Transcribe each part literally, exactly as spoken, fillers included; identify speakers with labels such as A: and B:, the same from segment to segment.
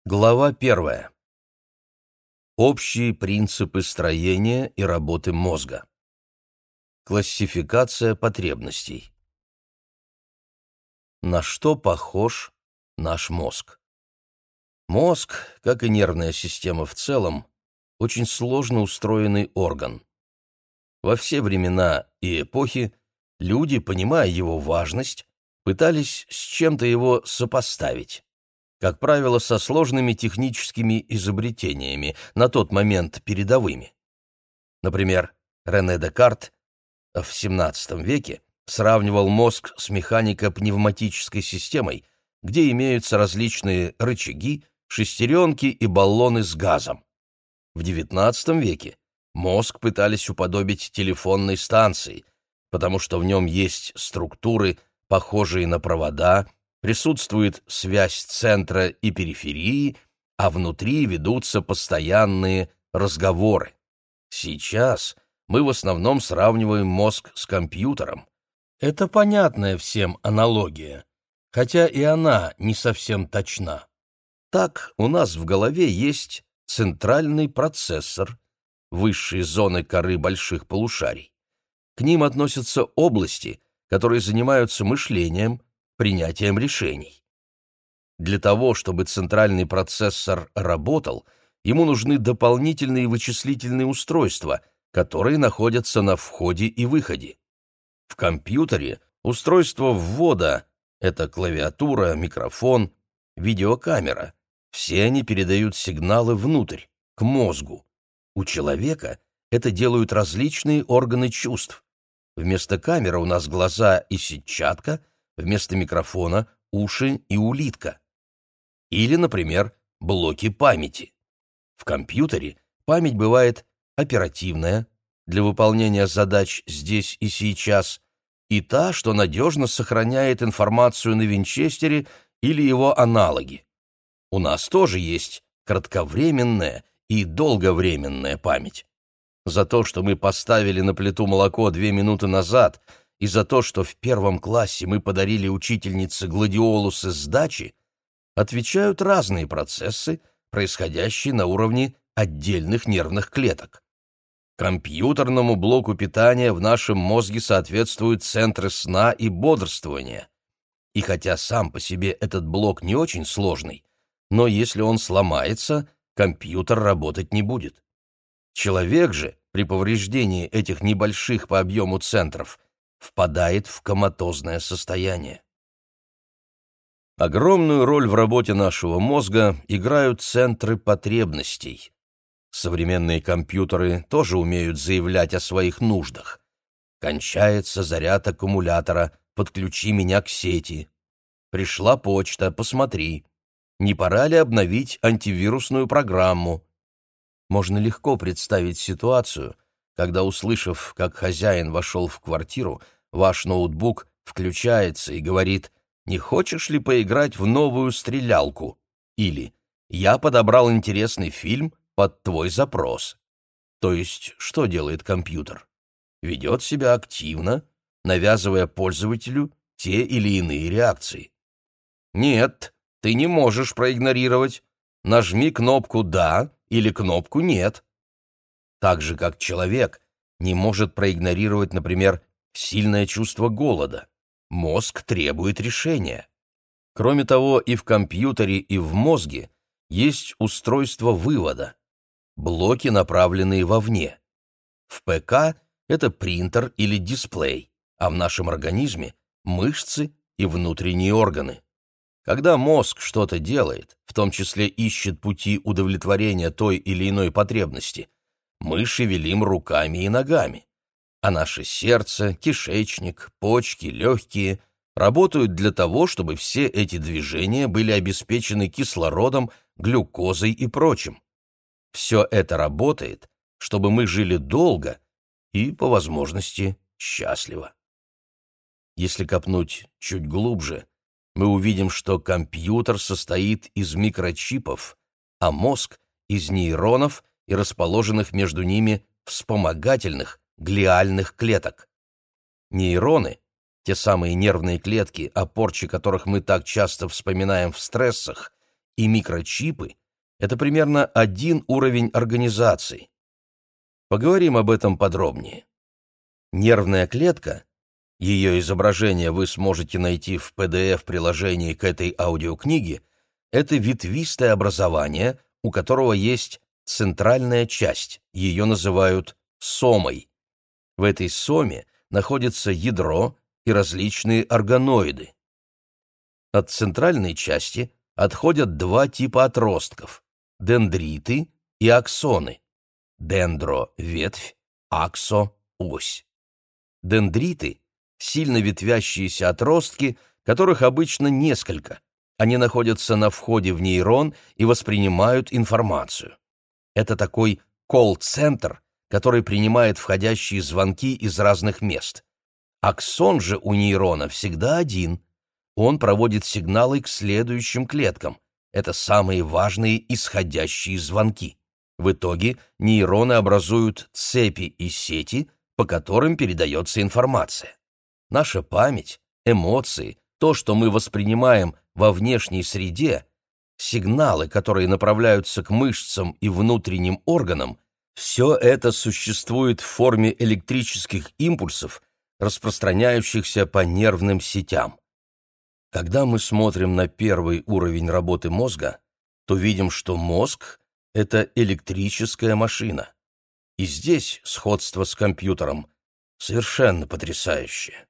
A: Глава первая. Общие принципы строения и работы мозга. Классификация потребностей. На что похож наш мозг? Мозг, как и нервная система в целом, очень сложно устроенный орган. Во все времена и эпохи люди, понимая его важность, пытались с чем-то его сопоставить. Как правило, со сложными техническими изобретениями, на тот момент передовыми. Например, Рене Декарт в семнадцатом веке сравнивал мозг с механико-пневматической системой, где имеются различные рычаги, шестеренки и баллоны с газом. В девятнадцатом веке мозг пытались уподобить телефонной станции, потому что в нем есть структуры, похожие на провода, присутствует связь центра и периферии, а внутри ведутся постоянные разговоры. Сейчас мы в основном сравниваем мозг с компьютером. Это понятная всем аналогия, хотя и она не совсем точна. Так, у нас в голове есть центральный процессор, высшие зоны коры больших полушарий. К ним относятся области, которые занимаются мышлением, принятием решений. Для того, чтобы центральный процессор работал, ему нужны дополнительные вычислительные устройства, которые находятся на входе и выходе. В компьютере устройство ввода — это клавиатура, микрофон, видеокамера. Все они передают сигналы внутрь, к мозгу. У человека это делают различные органы чувств. Вместо камеры у нас глаза и сетчатка, вместо микрофона — уши и улитка. Или, например, блоки памяти. В компьютере память бывает оперативная, для выполнения задач здесь и сейчас, и та, что надежно сохраняет информацию на винчестере или его аналоги. У нас тоже есть кратковременная и долговременная память. За то, что мы поставили на плиту молоко две минуты назад, и за то, что в первом классе мы подарили учительнице гладиолусы с дачи, отвечают разные процессы, происходящие на уровне отдельных нервных клеток. Компьютерному блоку питания в нашем мозге соответствуют центры сна и бодрствования. И хотя сам по себе этот блок не очень сложный, но если он сломается, компьютер работать не будет. Человек же при повреждении этих небольших по объему центров впадает в коматозное состояние. Огромную роль в работе нашего мозга играют центры потребностей. Современные компьютеры тоже умеют заявлять о своих нуждах. Кончается заряд аккумулятора, подключи меня к сети. Пришла почта, посмотри. Не пора ли обновить антивирусную программу? Можно легко представить ситуацию, когда, услышав, как хозяин вошел в квартиру, ваш ноутбук включается и говорит: «Не хочешь ли поиграть в новую стрелялку?» Или «Я подобрал интересный фильм под твой запрос». То есть, что делает компьютер? Ведет себя активно, навязывая пользователю те или иные реакции. Нет, ты не можешь проигнорировать. Нажми кнопку «Да» или кнопку «Нет». Так же, как человек не может проигнорировать, например, сильное чувство голода. Мозг требует решения. Кроме того, и в компьютере, и в мозге есть устройство вывода, блоки, направленные вовне. В ПК это принтер или дисплей, а в нашем организме — мышцы и внутренние органы. Когда мозг что-то делает, в том числе ищет пути удовлетворения той или иной потребности, мы шевелим руками и ногами, а наше сердце, кишечник, почки, легкие работают для того, чтобы все эти движения были обеспечены кислородом, глюкозой и прочим. Все это работает, чтобы мы жили долго и, по возможности, счастливо. Если копнуть чуть глубже, мы увидим, что компьютер состоит из микрочипов, а мозг — из нейронов и расположенных между ними вспомогательных глиальных клеток. Нейроны — те самые нервные клетки, о порче которых мы так часто вспоминаем в стрессах, и микрочипы — это примерно один уровень организации. Поговорим об этом подробнее. Нервная клетка, ее изображение вы сможете найти в пи ди эф-приложении к этой аудиокниге, это ветвистое образование, у которого есть центральная часть, ее называют сомой. В этой соме находится ядро и различные органоиды. От центральной части отходят два типа отростков – дендриты и аксоны. Дендро – ветвь, аксо – ось. Дендриты – сильно ветвящиеся отростки, которых обычно несколько. Они находятся на входе в нейрон и воспринимают информацию. Это такой колл-центр, который принимает входящие звонки из разных мест. Аксон же у нейрона всегда один. Он проводит сигналы к следующим клеткам. Это самые важные исходящие звонки. В итоге нейроны образуют цепи и сети, по которым передается информация. Наша память, эмоции, то, что мы воспринимаем во внешней среде, сигналы, которые направляются к мышцам и внутренним органам, все это существует в форме электрических импульсов, распространяющихся по нервным сетям. Когда мы смотрим на первый уровень работы мозга, то видим, что мозг — это электрическая машина. И здесь сходство с компьютером совершенно потрясающее.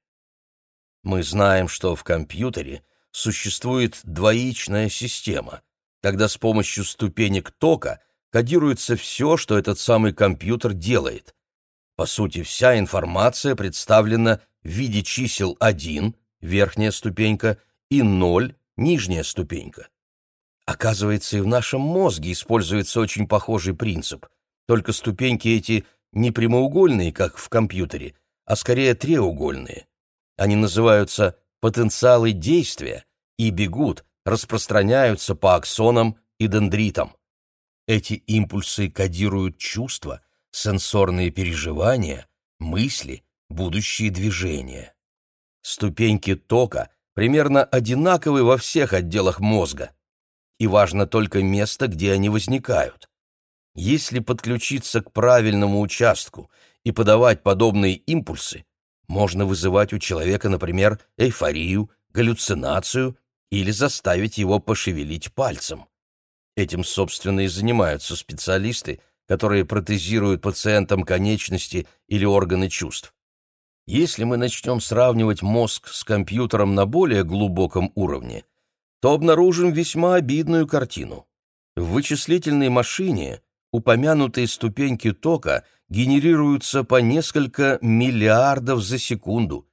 A: Мы знаем, что в компьютере существует двоичная система, когда с помощью ступенек тока кодируется все, что этот самый компьютер делает. По сути, вся информация представлена в виде чисел один, верхняя ступенька, и ноль, нижняя ступенька. Оказывается, и в нашем мозге используется очень похожий принцип, только ступеньки эти не прямоугольные, как в компьютере, а скорее треугольные. Они называются потенциалы действия и бегут, распространяются по аксонам и дендритам. Эти импульсы кодируют чувства, сенсорные переживания, мысли, будущие движения. Ступеньки тока примерно одинаковы во всех отделах мозга, и важно только место, где они возникают. Если подключиться к правильному участку и подавать подобные импульсы, можно вызывать у человека, например, эйфорию, галлюцинацию или заставить его пошевелить пальцем. Этим, собственно, и занимаются специалисты, которые протезируют пациентам конечности или органы чувств. Если мы начнем сравнивать мозг с компьютером на более глубоком уровне, то обнаружим весьма обидную картину. В вычислительной машине упомянутые ступеньки тока генерируются по несколько миллиардов за секунду,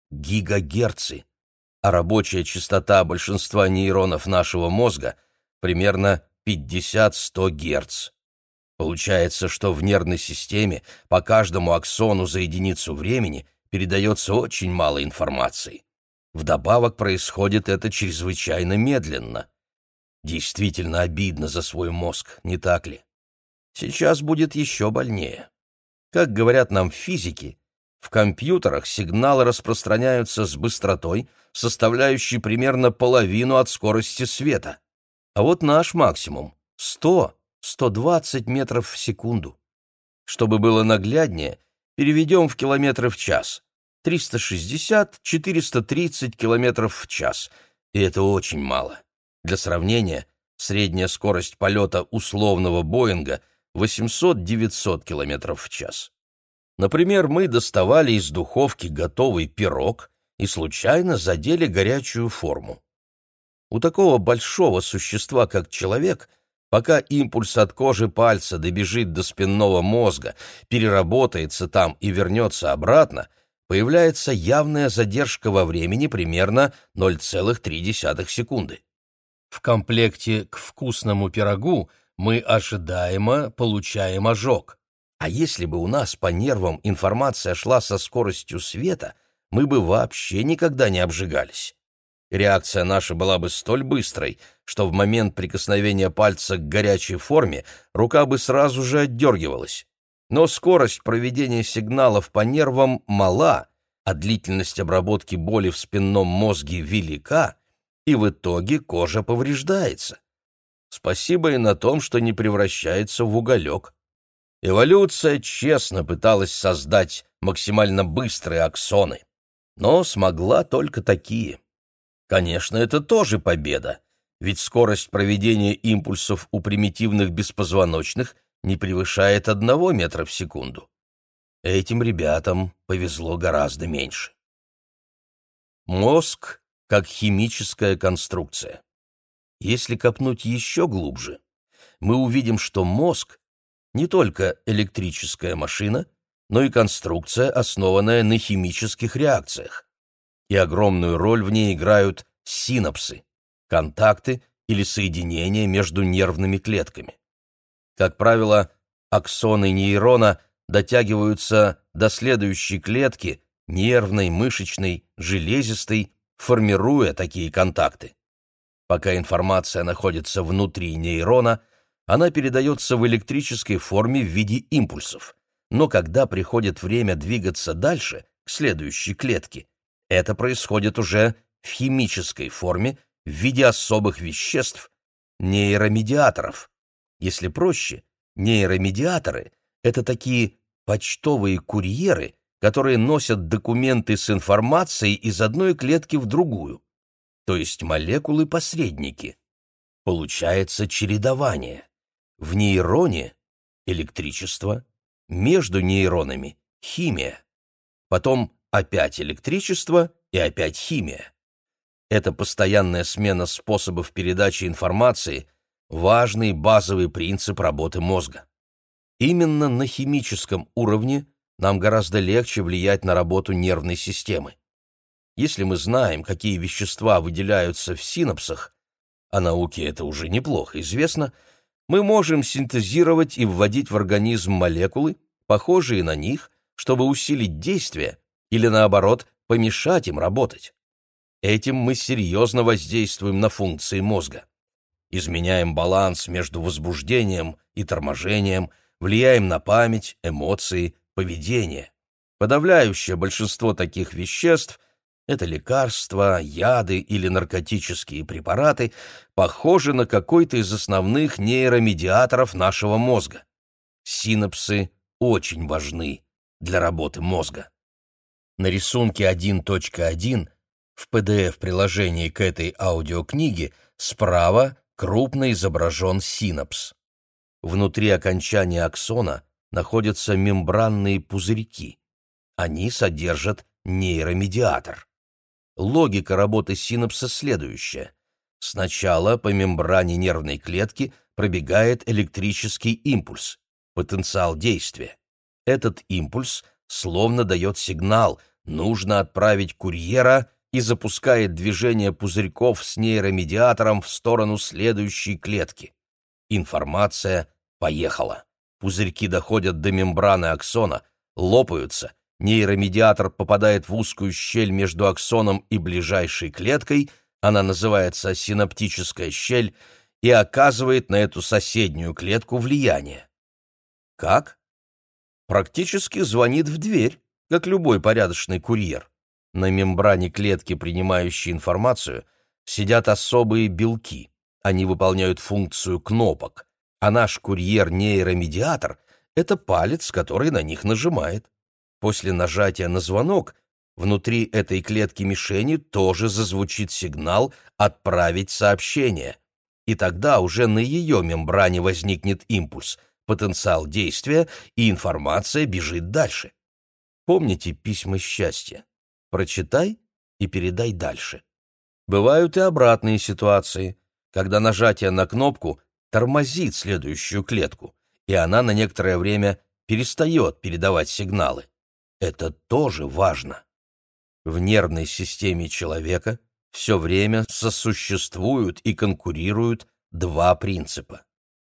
A: гигагерцы, а рабочая частота большинства нейронов нашего мозга примерно пятьдесят-сто герц. Получается, что в нервной системе по каждому аксону за единицу времени передается очень мало информации. Вдобавок происходит это чрезвычайно медленно. Действительно обидно за свой мозг, не так ли? Сейчас будет еще больнее. Как говорят нам физики, в компьютерах сигналы распространяются с быстротой, составляющей примерно половину от скорости света. А вот наш максимум — сто — сто двадцать метров в секунду. Чтобы было нагляднее, переведем в километры в час. триста шестьдесят — четыреста тридцать километров в час. И это очень мало. Для сравнения, средняя скорость полета условного Боинга — восемьсот-девятьсот километров в час. Например, мы доставали из духовки готовый пирог и случайно задели горячую форму. У такого большого существа, как человек, пока импульс от кожи пальца добежит до спинного мозга, переработается там и вернется обратно, появляется явная задержка во времени примерно ноль целых три десятых секунды. В комплекте к вкусному пирогу мы ожидаемо получаем ожог. А если бы у нас по нервам информация шла со скоростью света, мы бы вообще никогда не обжигались. Реакция наша была бы столь быстрой, что в момент прикосновения пальца к горячей форме рука бы сразу же отдергивалась. Но скорость проведения сигналов по нервам мала, а длительность обработки боли в спинном мозге велика, и в итоге кожа повреждается. Спасибо и на том, что не превращается в уголек. Эволюция честно пыталась создать максимально быстрые аксоны, но смогла только такие. Конечно, это тоже победа, ведь скорость проведения импульсов у примитивных беспозвоночных не превышает одного метра в секунду. Этим ребятам повезло гораздо меньше. Мозг как химическая конструкция. Если копнуть еще глубже, мы увидим, что мозг не только электрическая машина, но и конструкция, основанная на химических реакциях. И огромную роль в ней играют синапсы, контакты или соединения между нервными клетками. Как правило, аксоны нейрона дотягиваются до следующей клетки, нервной, мышечной, железистой, формируя такие контакты. Пока информация находится внутри нейрона, она передается в электрической форме в виде импульсов. Но когда приходит время двигаться дальше, к следующей клетке, это происходит уже в химической форме в виде особых веществ, нейромедиаторов. Если проще, нейромедиаторы — это такие почтовые курьеры, которые носят документы с информацией из одной клетки в другую, то есть молекулы-посредники. Получается чередование. В нейроне — электричество, между нейронами — химия, потом опять электричество и опять химия. Эта постоянная смена способов передачи информации — важный базовый принцип работы мозга. Именно на химическом уровне нам гораздо легче влиять на работу нервной системы. Если мы знаем, какие вещества выделяются в синапсах, а науке это уже неплохо известно, мы можем синтезировать и вводить в организм молекулы, похожие на них, чтобы усилить действие или, наоборот, помешать им работать. Этим мы серьезно воздействуем на функции мозга. Изменяем баланс между возбуждением и торможением, влияем на память, эмоции, поведение. Подавляющее большинство таких веществ — это лекарства, яды или наркотические препараты, похожи на какой-то из основных нейромедиаторов нашего мозга. Синапсы очень важны для работы мозга. На рисунке один точка один в пи ди эф-приложении к этой аудиокниге справа крупно изображен синапс. Внутри окончания аксона находятся мембранные пузырьки. Они содержат нейромедиатор. Логика работы синапса следующая. Сначала по мембране нервной клетки пробегает электрический импульс, потенциал действия. Этот импульс словно дает сигнал, нужно отправить курьера, и запускает движение пузырьков с нейромедиатором в сторону следующей клетки. Информация поехала. Пузырьки доходят до мембраны аксона, лопаются, нейромедиатор попадает в узкую щель между аксоном и ближайшей клеткой, она называется синаптическая щель, и оказывает на эту соседнюю клетку влияние. Как? Практически звонит в дверь, как любой порядочный курьер. На мембране клетки, принимающей информацию, сидят особые белки. Они выполняют функцию кнопок, а наш курьер-нейромедиатор — это палец, который на них нажимает. После нажатия на звонок внутри этой клетки мишени тоже зазвучит сигнал «отправить сообщение». И тогда уже на ее мембране возникнет импульс, потенциал действия, и информация бежит дальше. Помните письма счастья? Прочитай и передай дальше. Бывают и обратные ситуации, когда нажатие на кнопку тормозит следующую клетку, и она на некоторое время перестает передавать сигналы. Это тоже важно. В нервной системе человека все время сосуществуют и конкурируют два принципа.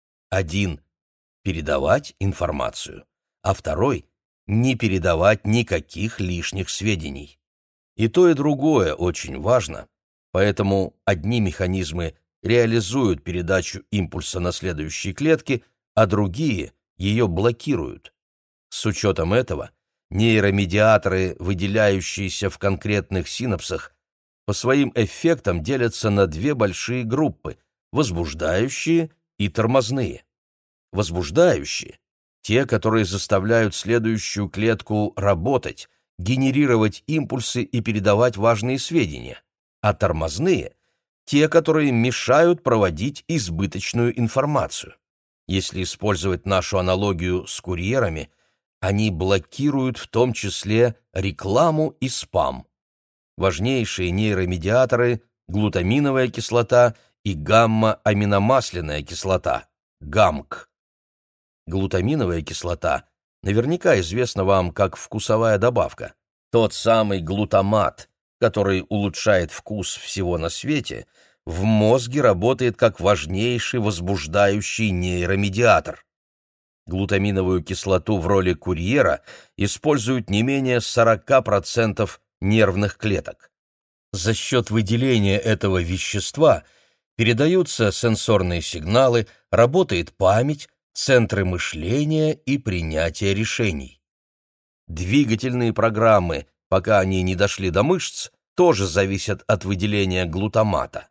A: Один — передавать информацию, а второй — не передавать никаких лишних сведений. И то, и другое очень важно, поэтому одни механизмы реализуют передачу импульса на следующие клетки, а другие ее блокируют. С учетом этого нейромедиаторы, выделяющиеся в конкретных синапсах, по своим эффектам делятся на две большие группы, возбуждающие и тормозные. Возбуждающие — те, которые заставляют следующую клетку работать, генерировать импульсы и передавать важные сведения, а тормозные — те, которые мешают проводить избыточную информацию. Если использовать нашу аналогию с курьерами, они блокируют в том числе рекламу и спам. Важнейшие нейромедиаторы — глутаминовая кислота и гамма-аминомасляная кислота, ГАМК. Глутаминовая кислота наверняка известна вам как вкусовая добавка. Тот самый глутамат, который улучшает вкус всего на свете, в мозге работает как важнейший возбуждающий нейромедиатор. Глутаминовую кислоту в роли курьера используют не менее сорок процентов нервных клеток. За счет выделения этого вещества передаются сенсорные сигналы, работает память, центры мышления и принятия решений. Двигательные программы, пока они не дошли до мышц, тоже зависят от выделения глутамата.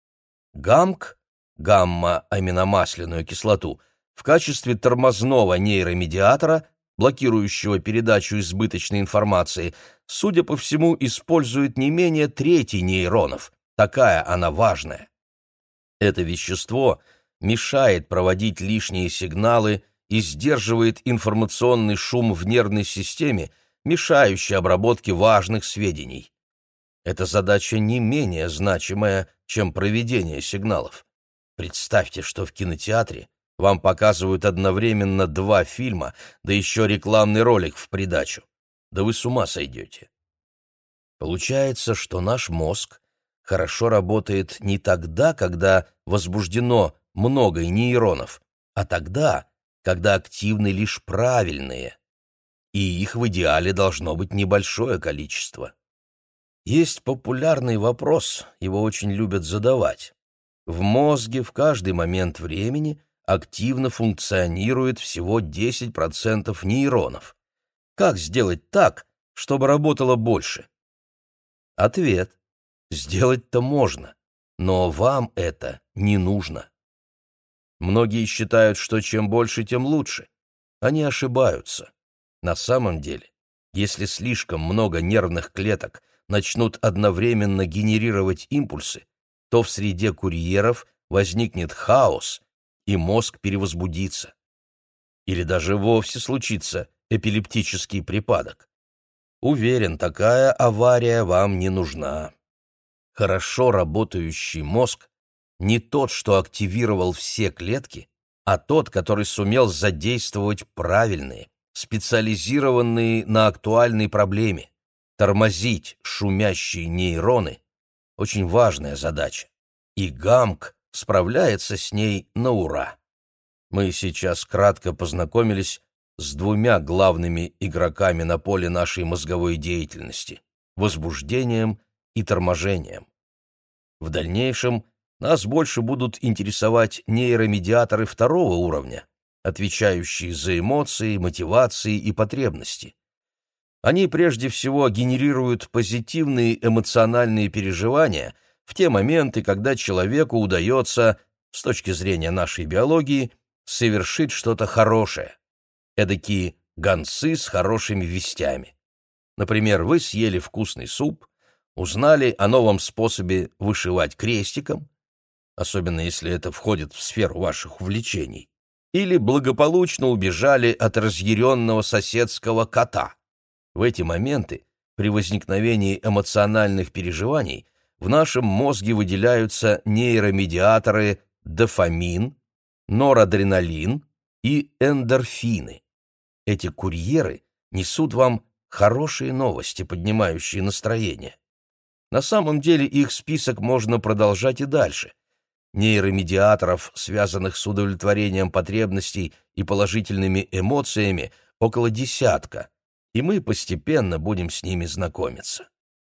A: ГАМК, гамма-аминомасляную кислоту, в качестве тормозного нейромедиатора, блокирующего передачу избыточной информации, судя по всему, использует не менее трети нейронов. Такая она важная. Это вещество мешает проводить лишние сигналы и сдерживает информационный шум в нервной системе, мешающий обработке важных сведений. Эта задача не менее значимая, чем проведение сигналов. Представьте, что в кинотеатре вам показывают одновременно два фильма, да еще рекламный ролик в придачу. Да вы с ума сойдете. Получается, что наш мозг хорошо работает не тогда, когда возбуждено много нейронов, а тогда, когда активны лишь правильные. И их в идеале должно быть небольшое количество. Есть популярный вопрос, его очень любят задавать. В мозге в каждый момент времени активно функционирует всего десять процентов нейронов. Как сделать так, чтобы работало больше? Ответ: сделать-то можно, но вам это не нужно. Многие считают, что чем больше, тем лучше. Они ошибаются. На самом деле, если слишком много нервных клеток начнут одновременно генерировать импульсы, то в среде курьеров возникнет хаос, и мозг перевозбудится. Или даже вовсе случится эпилептический припадок. Уверен, такая авария вам не нужна. Хорошо работающий мозг не тот, что активировал все клетки, а тот, который сумел задействовать правильные, специализированные на актуальной проблеме. Тормозить шумящие нейроны — очень важная задача, и ГАМК справляется с ней на ура. Мы сейчас кратко познакомились с двумя главными игроками на поле нашей мозговой деятельности — возбуждением и торможением. В дальнейшем нас больше будут интересовать нейромедиаторы второго уровня, отвечающие за эмоции, мотивации и потребности. Они прежде всего генерируют позитивные эмоциональные переживания в те моменты, когда человеку удается, с точки зрения нашей биологии, совершить что-то хорошее. Эдакие гонцы с хорошими вестями. Например, вы съели вкусный суп, узнали о новом способе вышивать крестиком, особенно если это входит в сферу ваших увлечений, или благополучно убежали от разъяренного соседского кота. В эти моменты, при возникновении эмоциональных переживаний, в нашем мозге выделяются нейромедиаторы дофамин, норадреналин и эндорфины. Эти курьеры несут вам хорошие новости, поднимающие настроение. На самом деле их список можно продолжать и дальше. Нейромедиаторов, связанных с удовлетворением потребностей и положительными эмоциями, около десятка, и мы постепенно будем с ними знакомиться.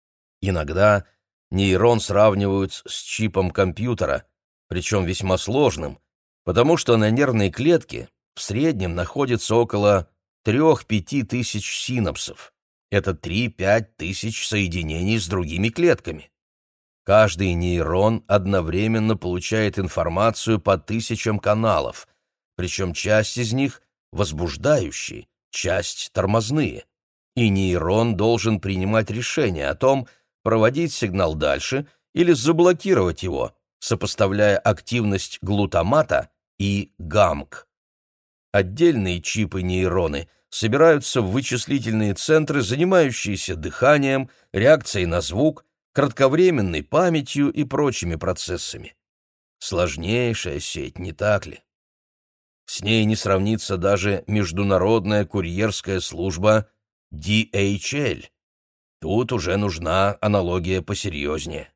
A: Иногда нейрон сравнивают с чипом компьютера, причем весьма сложным, потому что на нервной клетке в среднем находится около трех-пяти тысяч синапсов. Это три-пять тысяч соединений с другими клетками. Каждый нейрон одновременно получает информацию по тысячам каналов, причем часть из них возбуждающие, часть тормозные. И нейрон должен принимать решение о том, проводить сигнал дальше или заблокировать его, сопоставляя активность глутамата и гамк. Отдельные чипы-нейроны собираются в вычислительные центры, занимающиеся дыханием, реакцией на звук, кратковременной памятью и прочими процессами. Сложнейшая сеть, не так ли? С ней не сравнится даже международная курьерская служба ди эйч эл. Тут уже нужна аналогия посерьезнее.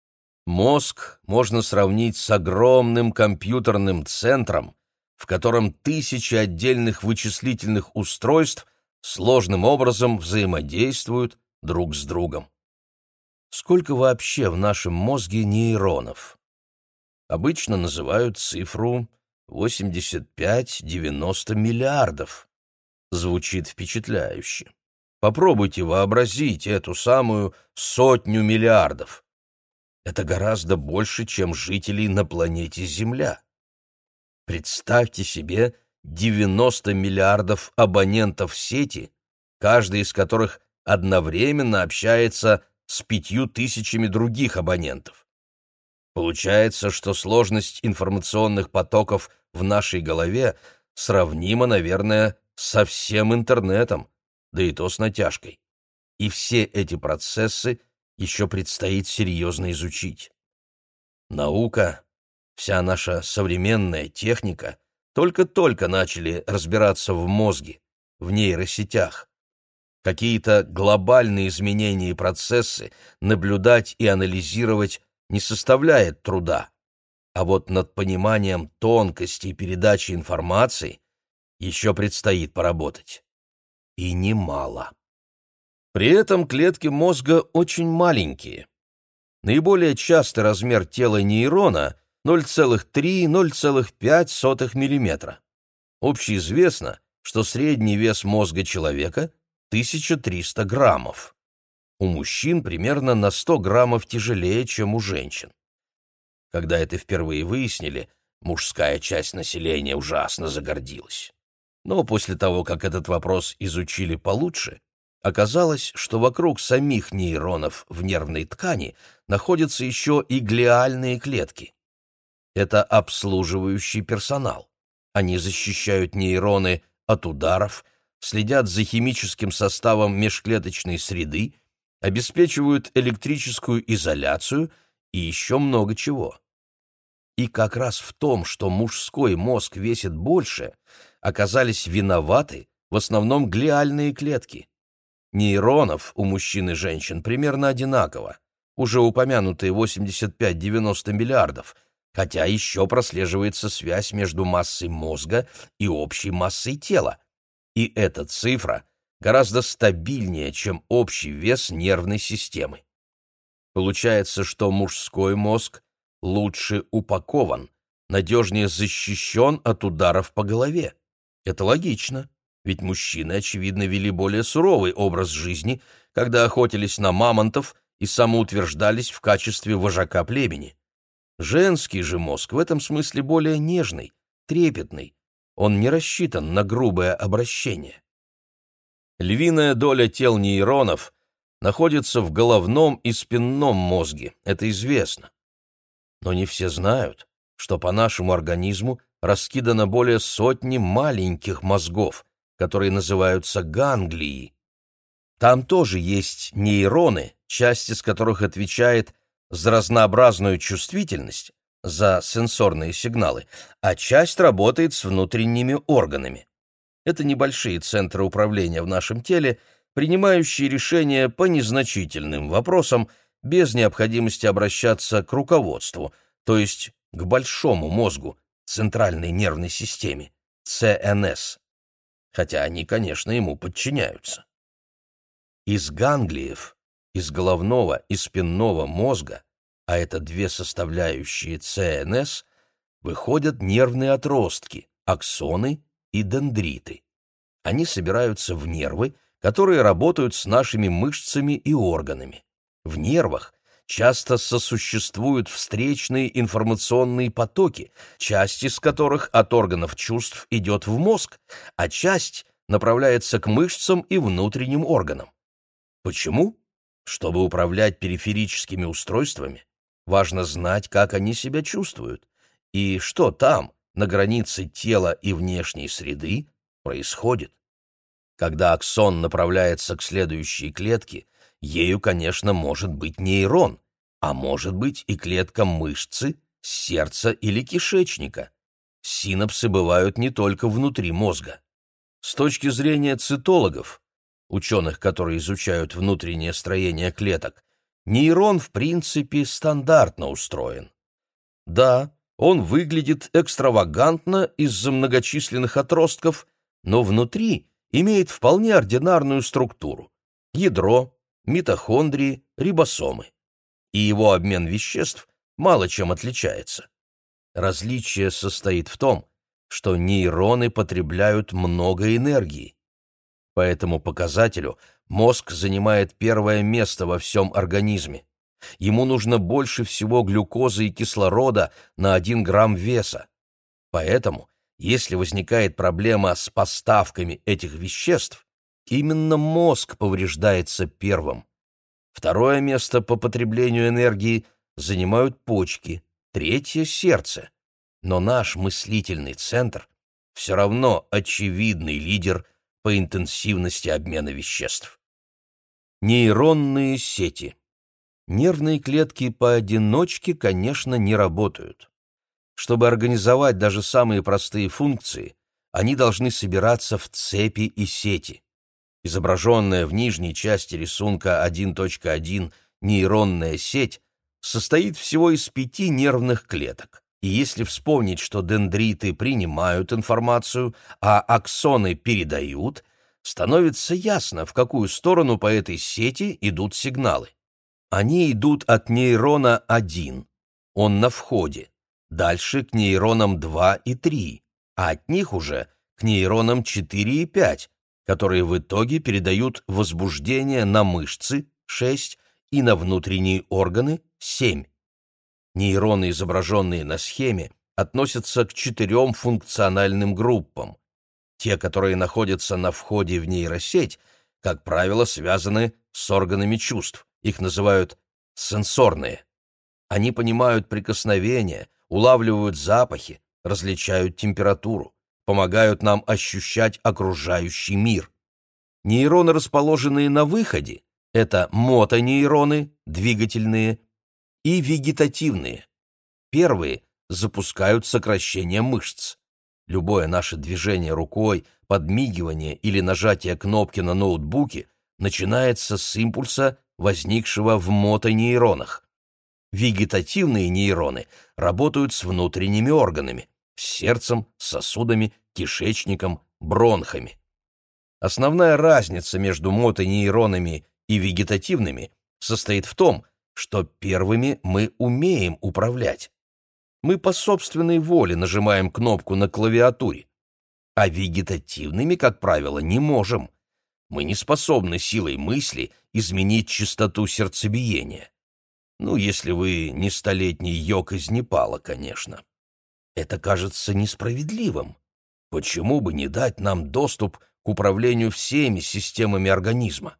A: Мозг можно сравнить с огромным компьютерным центром, в котором тысячи отдельных вычислительных устройств сложным образом взаимодействуют друг с другом. Сколько вообще в нашем мозге нейронов? Обычно называют цифру восемьдесят пять-девяносто миллиардов. Звучит впечатляюще. Попробуйте вообразить эту самую сотню миллиардов. Это гораздо больше, чем жителей на планете Земля. Представьте себе девяносто миллиардов абонентов сети, каждый из которых одновременно общается с пятью тысячами других абонентов. Получается, что сложность информационных потоков в нашей голове сравнима, наверное, со всем интернетом, да и то с натяжкой. И все эти процессы еще предстоит серьезно изучить. Наука, вся наша современная техника только-только начали разбираться в мозге, в нейросетях. Какие-то глобальные изменения и процессы наблюдать и анализировать не составляет труда, а вот над пониманием тонкостей передачи информации еще предстоит поработать. И немало. При этом клетки мозга очень маленькие. Наиболее частый размер тела нейрона — ноль целых три - ноль целых пять сотых миллиметра. Общеизвестно, что средний вес мозга человека — тысяча триста граммов. У мужчин примерно на сто граммов тяжелее, чем у женщин. Когда это впервые выяснили, мужская часть населения ужасно загордилась. Но после того, как этот вопрос изучили получше, оказалось, что вокруг самих нейронов в нервной ткани находятся еще и глиальные клетки. Это обслуживающий персонал. Они защищают нейроны от ударов, следят за химическим составом межклеточной среды, обеспечивают электрическую изоляцию и еще много чего. И как раз в том, что мужской мозг весит больше, оказались виноваты в основном глиальные клетки. Нейронов у мужчин и женщин примерно одинаково, уже упомянутые восемьдесят пять - девяносто миллиардов, хотя еще прослеживается связь между массой мозга и общей массой тела. И эта цифра гораздо стабильнее, чем общий вес нервной системы. Получается, что мужской мозг лучше упакован, надежнее защищен от ударов по голове. Это логично, ведь мужчины, очевидно, вели более суровый образ жизни, когда охотились на мамонтов и самоутверждались в качестве вожака племени. Женский же мозг в этом смысле более нежный, трепетный, он не рассчитан на грубое обращение. Львиная доля тел нейронов находится в головном и спинном мозге, это известно. Но не все знают, что по нашему организму раскидано более сотни маленьких мозгов, которые называются ганглии. Там тоже есть нейроны, часть из которых отвечает за разнообразную чувствительность, за сенсорные сигналы, а часть работает с внутренними органами. Это небольшие центры управления в нашем теле, принимающие решения по незначительным вопросам без необходимости обращаться к руководству, то есть к большому мозгу, центральной нервной системе, цэ эн эс, хотя они, конечно, ему подчиняются. Из ганглиев, из головного и спинного мозга, а это две составляющие цэ эн эс, выходят нервные отростки, аксоны и дендриты. Они собираются в нервы, которые работают с нашими мышцами и органами. В нервах часто сосуществуют встречные информационные потоки, часть из которых от органов чувств идет в мозг, а часть направляется к мышцам и внутренним органам. Почему? Чтобы управлять периферическими устройствами, важно знать, как они себя чувствуют, и что там, на границе тела и внешней среды, происходит. Когда аксон направляется к следующей клетке, ею, конечно, может быть нейрон, а может быть и клетка мышцы, сердца или кишечника. Синапсы бывают не только внутри мозга. С точки зрения цитологов, ученых, которые изучают внутреннее строение клеток, нейрон в принципе стандартно устроен. Да, он выглядит экстравагантно из-за многочисленных отростков, но внутри имеет вполне ординарную структуру: ядро, митохондрии, рибосомы. И его обмен веществ мало чем отличается. Различие состоит в том, что нейроны потребляют много энергии. По этому показателю мозг занимает первое место во всем организме. Ему нужно больше всего глюкозы и кислорода на один грамм веса. Поэтому, если возникает проблема с поставками этих веществ, именно мозг повреждается первым. Второе место по потреблению энергии занимают почки, третье — сердце. Но наш мыслительный центр все равно очевидный лидер по интенсивности обмена веществ. Нейронные сети. Нервные клетки поодиночке, конечно, не работают. Чтобы организовать даже самые простые функции, они должны собираться в цепи и сети. Изображенная в нижней части рисунка один точка один нейронная сеть состоит всего из пяти нервных клеток. И если вспомнить, что дендриты принимают информацию, а аксоны передают, становится ясно, в какую сторону по этой сети идут сигналы. Они идут от нейрона один, он на входе, дальше к нейронам два и три, а от них уже к нейронам четыре и пять, которые в итоге передают возбуждение на мышцы шесть и на внутренние органы семь. Нейроны, изображенные на схеме, относятся к четырем функциональным группам. Те, которые находятся на входе в нейросеть, как правило, связаны с органами чувств. Их называют сенсорные. Они понимают прикосновения, улавливают запахи, различают температуру, помогают нам ощущать окружающий мир. Нейроны, расположенные на выходе, это мотонейроны, двигательные, и вегетативные. Первые запускают сокращение мышц. Любое наше движение рукой, подмигивание или нажатие кнопки на ноутбуке начинается с импульса, возникшего в мотонейронах. Вегетативные нейроны работают с внутренними органами, с сердцем, сосудами, кишечником, бронхами. Основная разница между мотонейронами и вегетативными состоит в том, что первыми мы умеем управлять. Мы по собственной воле нажимаем кнопку на клавиатуре, а вегетативными, как правило, не можем. Мы не способны силой мысли изменить частоту сердцебиения. Ну, если вы не столетний йог из Непала, конечно. Это кажется несправедливым. Почему бы не дать нам доступ к управлению всеми системами организма?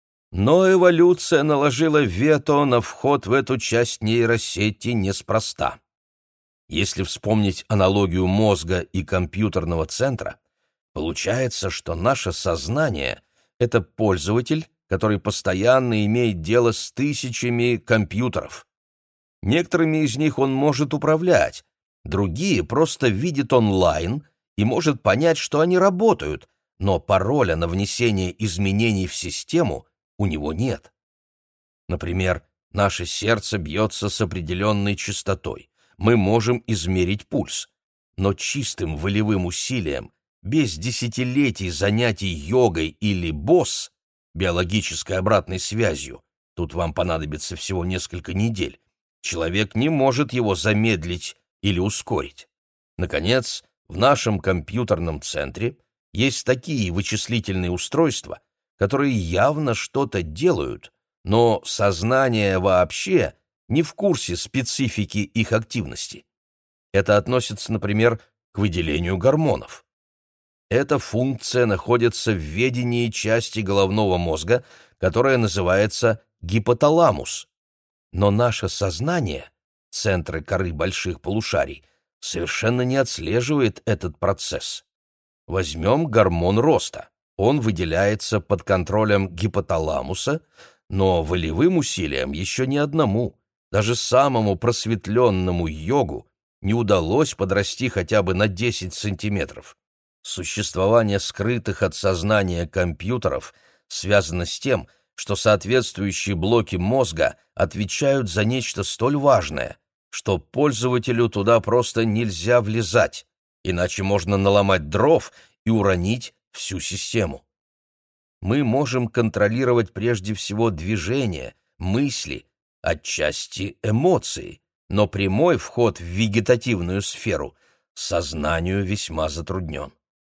A: Но эволюция наложила вето на вход в эту часть нейросети неспроста. Если вспомнить аналогию мозга и компьютерного центра, получается, что наше сознание — это пользователь, который постоянно имеет дело с тысячами компьютеров. Некоторыми из них он может управлять, другие просто видит онлайн и может понять, что они работают, но пароля на внесение изменений в систему у него нет. Например, наше сердце бьется с определенной частотой. Мы можем измерить пульс, но чистым волевым усилием, без десятилетий занятий йогой или босс, биологической обратной связью, тут вам понадобится всего несколько недель, человек не может его замедлить или ускорить. Наконец, в нашем компьютерном центре есть такие вычислительные устройства, которые явно что-то делают, но сознания вообще не в курсе специфики их активности. Это относится, например, к выделению гормонов. Эта функция находится в ведении части головного мозга, которая называется гипоталамус. Но наше сознание, центры коры больших полушарий, совершенно не отслеживает этот процесс. Возьмем гормон роста. Он выделяется под контролем гипоталамуса, но волевым усилием еще ни одному, даже самому просветленному йогу, не удалось подрасти хотя бы на десять сантиметров. Существование скрытых от сознания компьютеров связано с тем, что соответствующие блоки мозга отвечают за нечто столь важное, что пользователю туда просто нельзя влезать, иначе можно наломать дров и уронить всю систему. Мы можем контролировать прежде всего движения, мысли, отчасти эмоции, но прямой вход в вегетативную сферу сознанию весьма затруднен.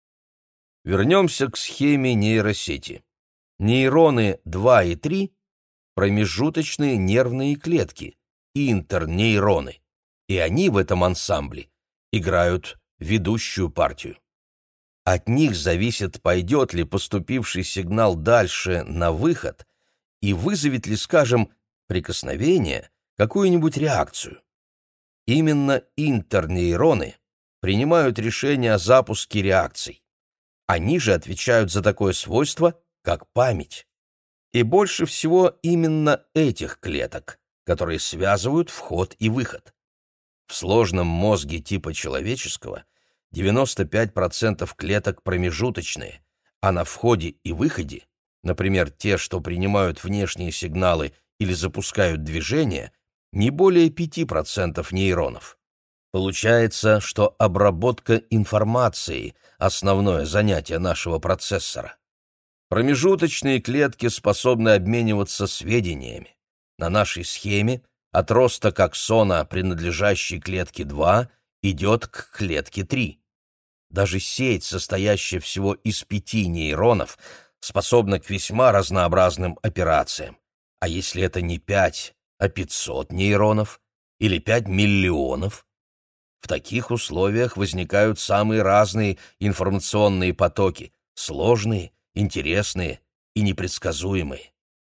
A: Вернемся к схеме нейросети. Нейроны два и три – промежуточные нервные клетки, интернейроны, и они в этом ансамбле играют ведущую партию. От них зависит, пойдет ли поступивший сигнал дальше на выход и вызовет ли, скажем, прикосновение какую-нибудь реакцию. Именно интернейроны принимают решение о запуске реакций. Они же отвечают за такое свойство, как память. И больше всего именно этих клеток, которые связывают вход и выход. В сложном мозге типа человеческого девяносто пять процентов клеток промежуточные, а на входе и выходе, например, те, что принимают внешние сигналы или запускают движение, не более пять процентов нейронов. Получается, что обработка информации – основное занятие нашего процессора. Промежуточные клетки способны обмениваться сведениями. На нашей схеме отросток аксона, принадлежащий клетке два, идет к клетке три. Даже сеть, состоящая всего из пяти нейронов, способна к весьма разнообразным операциям. А если это не пять, а пятьсот нейронов или пять миллионов? В таких условиях возникают самые разные информационные потоки, сложные, интересные и непредсказуемые.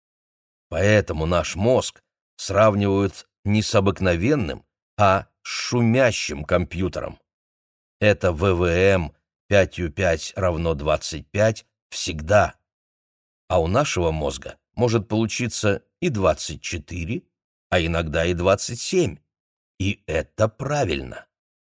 A: Поэтому наш мозг сравнивают не с обыкновенным, а с шумящим компьютером. Это вэ вэ эм пятью пять равно двадцать пять всегда. А у нашего мозга может получиться и двадцать четыре, а иногда и двадцать семь. И это правильно.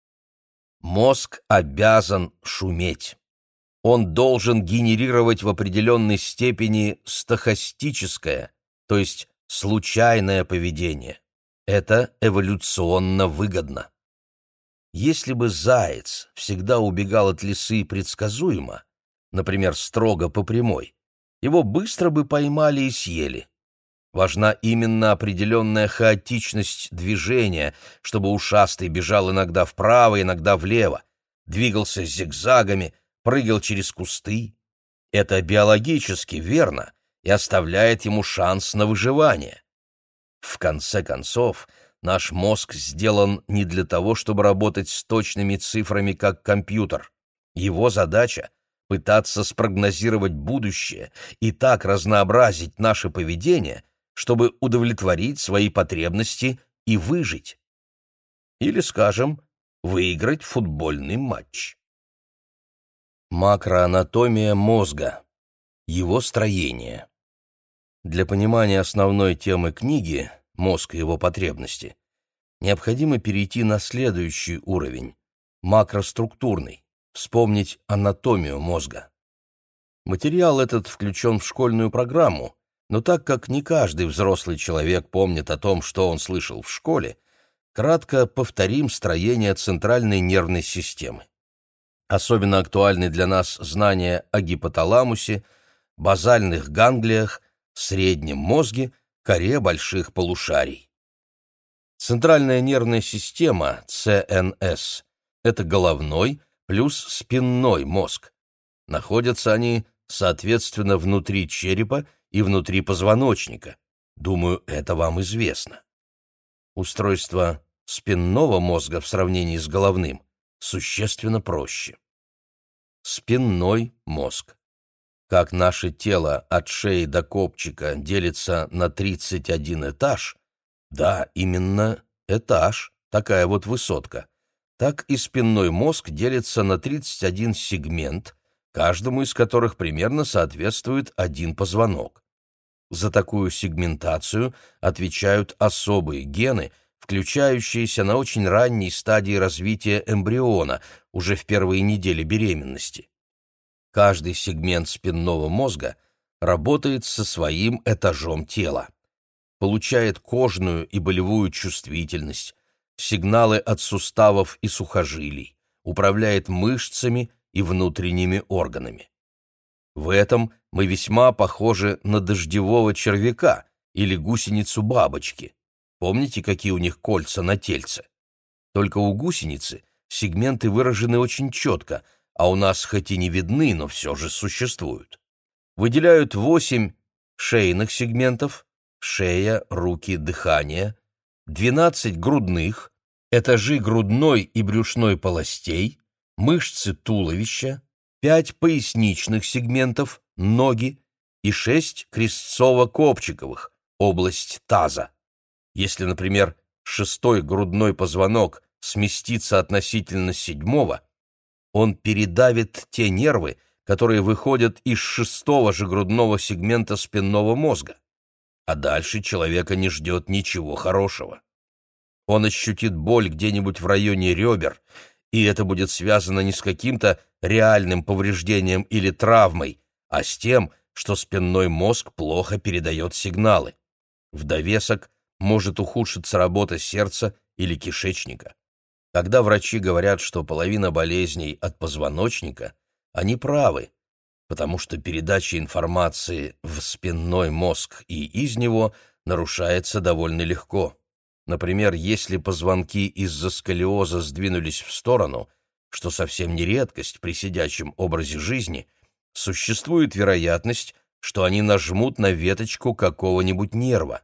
A: Мозг обязан шуметь. Он должен генерировать в определенной степени стохастическое, то есть случайное поведение. Это эволюционно выгодно. Если бы заяц всегда убегал от лисы предсказуемо, например, строго по прямой, его быстро бы поймали и съели. Важна именно определенная хаотичность движения, чтобы ушастый бежал иногда вправо, иногда влево, двигался зигзагами, прыгал через кусты. Это биологически верно и оставляет ему шанс на выживание. В конце концов, наш мозг сделан не для того, чтобы работать с точными цифрами, как компьютер. Его задача — пытаться спрогнозировать будущее и так разнообразить наше поведение, чтобы удовлетворить свои потребности и выжить. Или, скажем, выиграть футбольный матч. Макроанатомия мозга. Его строение. Для понимания основной темы книги «Мозг и его потребности» необходимо перейти на следующий уровень – макроструктурный, вспомнить анатомию мозга. Материал этот включен в школьную программу, но так как не каждый взрослый человек помнит о том, что он слышал в школе, кратко повторим строение центральной нервной системы. Особенно актуальны для нас знания о гипоталамусе, базальных ганглиях, среднем мозге, коре больших полушарий. Центральная нервная система, цэ эн эс, это головной плюс спинной мозг. Находятся они, соответственно, внутри черепа и внутри позвоночника. Думаю, это вам известно. Устройство спинного мозга в сравнении с головным существенно проще. Спинной мозг. Как наше тело от шеи до копчика делится на тридцать один этаж, да, именно этаж, такая вот высотка, так и спинной мозг делится на тридцать один сегмент, каждому из которых примерно соответствует один позвонок. За такую сегментацию отвечают особые гены, включающиеся на очень ранней стадии развития эмбриона, уже в первые недели беременности. Каждый сегмент спинного мозга работает со своим этажом тела, получает кожную и болевую чувствительность, сигналы от суставов и сухожилий, управляет мышцами и внутренними органами. В этом мы весьма похожи на дождевого червяка или гусеницу бабочки. Помните, какие у них кольца на тельце? Только у гусеницы сегменты выражены очень четко, а у нас хоть и не видны, но все же существуют. Выделяют восемь шейных сегментов, шея, руки, дыхание, двенадцать грудных, этажи грудной и брюшной полостей, мышцы туловища, пять поясничных сегментов, ноги и шесть крестцово-копчиковых, область таза. Если, например, шестой грудной позвонок сместится относительно седьмого, он передавит те нервы, которые выходят из шестого же грудного сегмента спинного мозга. А дальше человека не ждет ничего хорошего. Он ощутит боль где-нибудь в районе ребер, и это будет связано не с каким-то реальным повреждением или травмой, а с тем, что спинной мозг плохо передает сигналы. В довесок может ухудшиться работа сердца или кишечника. Когда врачи говорят, что половина болезней от позвоночника, они правы, потому что передача информации в спинной мозг и из него нарушается довольно легко. Например, если позвонки из-за сколиоза сдвинулись в сторону, что совсем не редкость при сидячем образе жизни, существует вероятность, что они нажмут на веточку какого-нибудь нерва.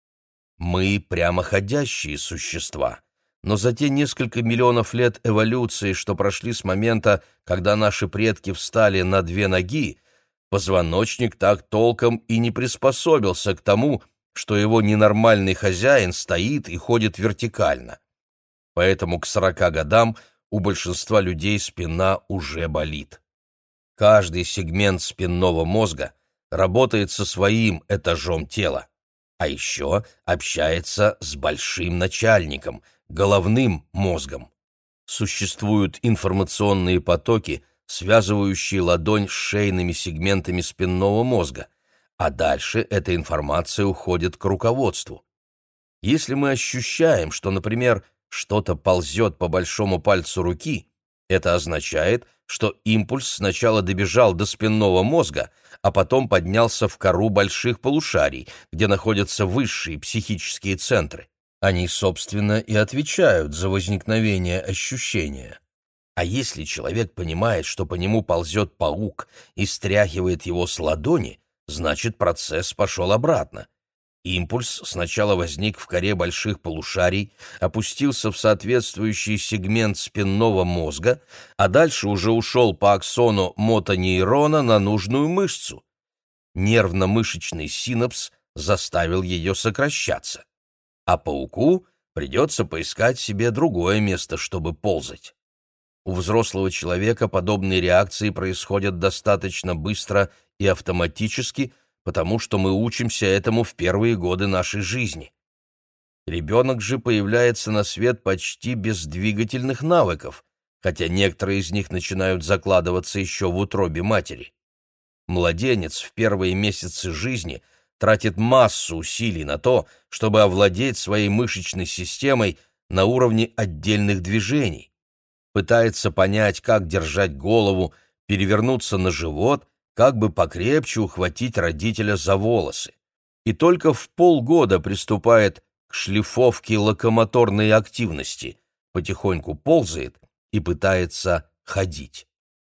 A: Мы прямоходящие существа, но за те несколько миллионов лет эволюции, что прошли с момента, когда наши предки встали на две ноги, позвоночник так толком и не приспособился к тому, что его ненормальный хозяин стоит и ходит вертикально. Поэтому к сорока годам у большинства людей спина уже болит. Каждый сегмент спинного мозга работает со своим этажом тела, а еще общается с большим начальником, головным мозгом. Существуют информационные потоки, связывающие ладонь с шейными сегментами спинного мозга, а дальше эта информация уходит к руководству. Если мы ощущаем, что, например, что-то ползет по большому пальцу руки, это означает, что импульс сначала добежал до спинного мозга, а потом поднялся в кору больших полушарий, где находятся высшие психические центры. Они, собственно, и отвечают за возникновение ощущения. А если человек понимает, что по нему ползет паук и стряхивает его с ладони, значит, процесс пошел обратно. Импульс сначала возник в коре больших полушарий, опустился в соответствующий сегмент спинного мозга, а дальше уже ушел по аксону мотонейрона на нужную мышцу. Нервно-мышечный синапс заставил ее сокращаться. А пауку придется поискать себе другое место, чтобы ползать. У взрослого человека подобные реакции происходят достаточно быстро и автоматически, потому что мы учимся этому в первые годы нашей жизни. Ребенок же появляется на свет почти без двигательных навыков, хотя некоторые из них начинают закладываться еще в утробе матери. Младенец в первые месяцы жизни тратит массу усилий на то, чтобы овладеть своей мышечной системой на уровне отдельных движений. Пытается понять, как держать голову, перевернуться на живот, как бы покрепче ухватить родителя за волосы. И только в полгода приступает к шлифовке локомоторной активности, потихоньку ползает и пытается ходить.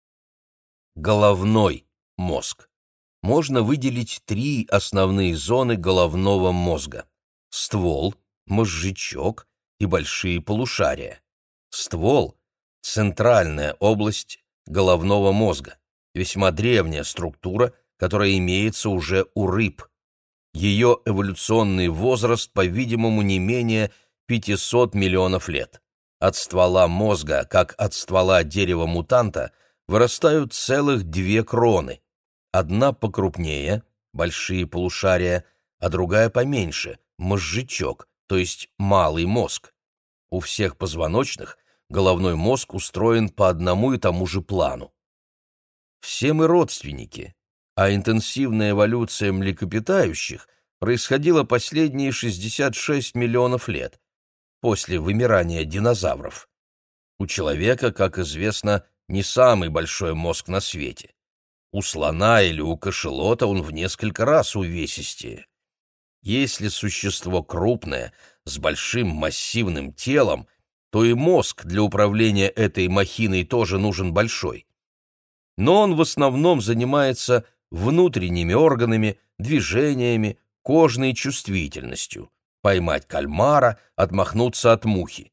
A: Головной мозг. Можно выделить три основные зоны головного мозга: ствол, мозжечок и большие полушария. Ствол — центральная область головного мозга, весьма древняя структура, которая имеется уже у рыб. Ее эволюционный возраст, по-видимому, не менее пятисот миллионов лет. От ствола мозга, как от ствола дерева-мутанта, вырастают целых две кроны. Одна покрупнее, большие полушария, а другая поменьше, мозжечок, то есть малый мозг. У всех позвоночных головной мозг устроен по одному и тому же плану. Все мы родственники, а интенсивная эволюция млекопитающих происходила последние шестьдесят шесть миллионов лет, после вымирания динозавров. У человека, как известно, не самый большой мозг на свете. У слона или у кашалота он в несколько раз увесистее. Если существо крупное, с большим массивным телом, то и мозг для управления этой махиной тоже нужен большой. Но он в основном занимается внутренними органами, движениями, кожной чувствительностью. Поймать кальмара, отмахнуться от мухи.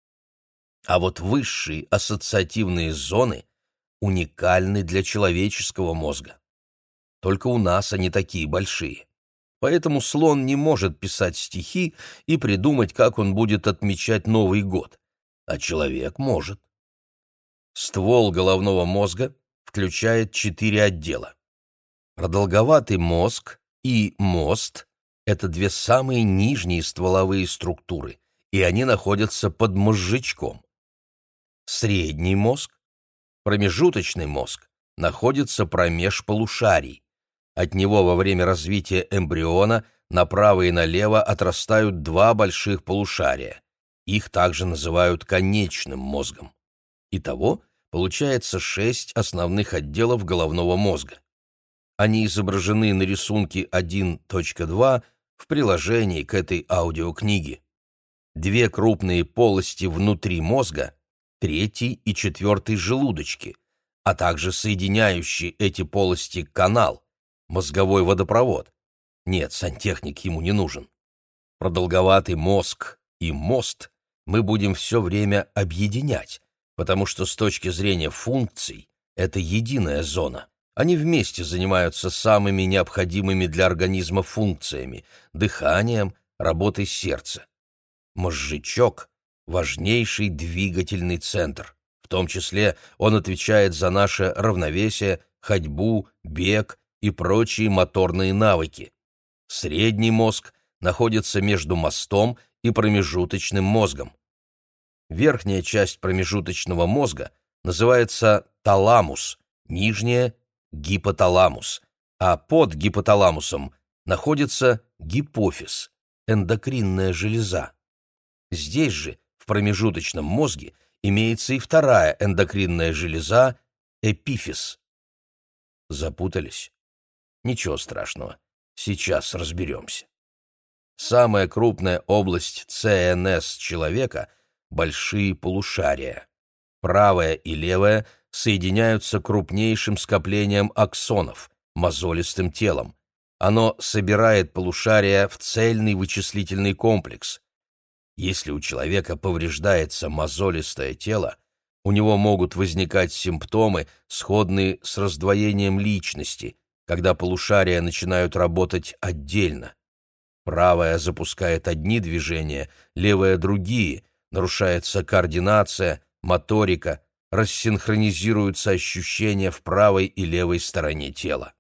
A: А вот высшие ассоциативные зоны уникальны для человеческого мозга. Только у нас они такие большие. Поэтому слон не может писать стихи и придумать, как он будет отмечать Новый год. А человек может. Ствол головного мозга включает четыре отдела. Продолговатый мозг и мост — это две самые нижние стволовые структуры, и они находятся под мозжечком. Средний мозг, промежуточный мозг, находится промеж полушарий. От него во время развития эмбриона направо и налево отрастают два больших полушария. Их также называют конечным мозгом. Итого получается шесть основных отделов головного мозга. Они изображены на рисунке один точка два в приложении к этой аудиокниге. Две крупные полости внутри мозга, третий и четвертый желудочки, а также соединяющий эти полости канал, мозговой водопровод. Нет, сантехник ему не нужен. Продолговатый мозг и мост мы будем все время объединять, потому что с точки зрения функций это единая зона. Они вместе занимаются самыми необходимыми для организма функциями – дыханием, работой сердца. Мозжечок – важнейший двигательный центр. В том числе он отвечает за наше равновесие, ходьбу, бег и прочие моторные навыки. Средний мозг находится между мостом и промежуточным мозгом. Верхняя часть промежуточного мозга называется таламус, нижняя – гипоталамус, а под гипоталамусом находится гипофиз, эндокринная железа. Здесь же, в промежуточном мозге, имеется и вторая эндокринная железа – эпифиз. Запутались? Ничего страшного, сейчас разберемся. Самая крупная область ЦНС человека – большие полушария. Правая и левая соединяются крупнейшим скоплением аксонов, мозолистым телом. Оно собирает полушария в цельный вычислительный комплекс. Если у человека повреждается мозолистое тело, у него могут возникать симптомы, сходные с раздвоением личности, когда полушария начинают работать отдельно. Правая запускает одни движения, левая — другие, нарушается координация, моторика, рассинхронизируются ощущения в правой и левой стороне тела.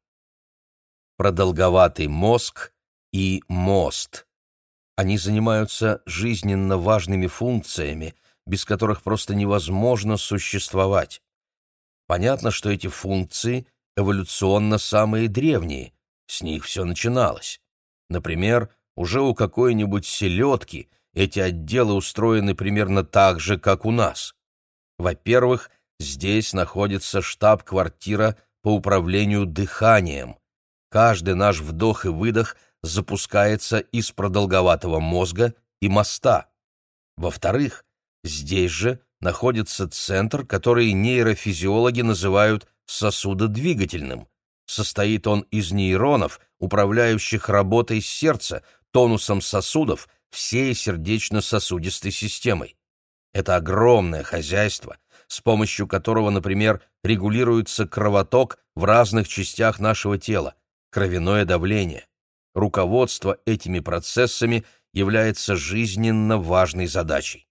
A: Продолговатый мозг и мост. Они занимаются жизненно важными функциями, без которых просто невозможно существовать. Понятно, что эти функции эволюционно самые древние, с них все начиналось. Например, уже у какой-нибудь селедки эти отделы устроены примерно так же, как у нас. Во-первых, здесь находится штаб-квартира по управлению дыханием. Каждый наш вдох и выдох запускается из продолговатого мозга и моста. Во-вторых, здесь же находится центр, который нейрофизиологи называют сосудодвигательным. Состоит он из нейронов, управляющих работой сердца, тонусом сосудов, всей сердечно-сосудистой системой. Это огромное хозяйство, с помощью которого, например, регулируется кровоток в разных частях нашего тела, кровяное давление. Руководство этими процессами является жизненно важной задачей.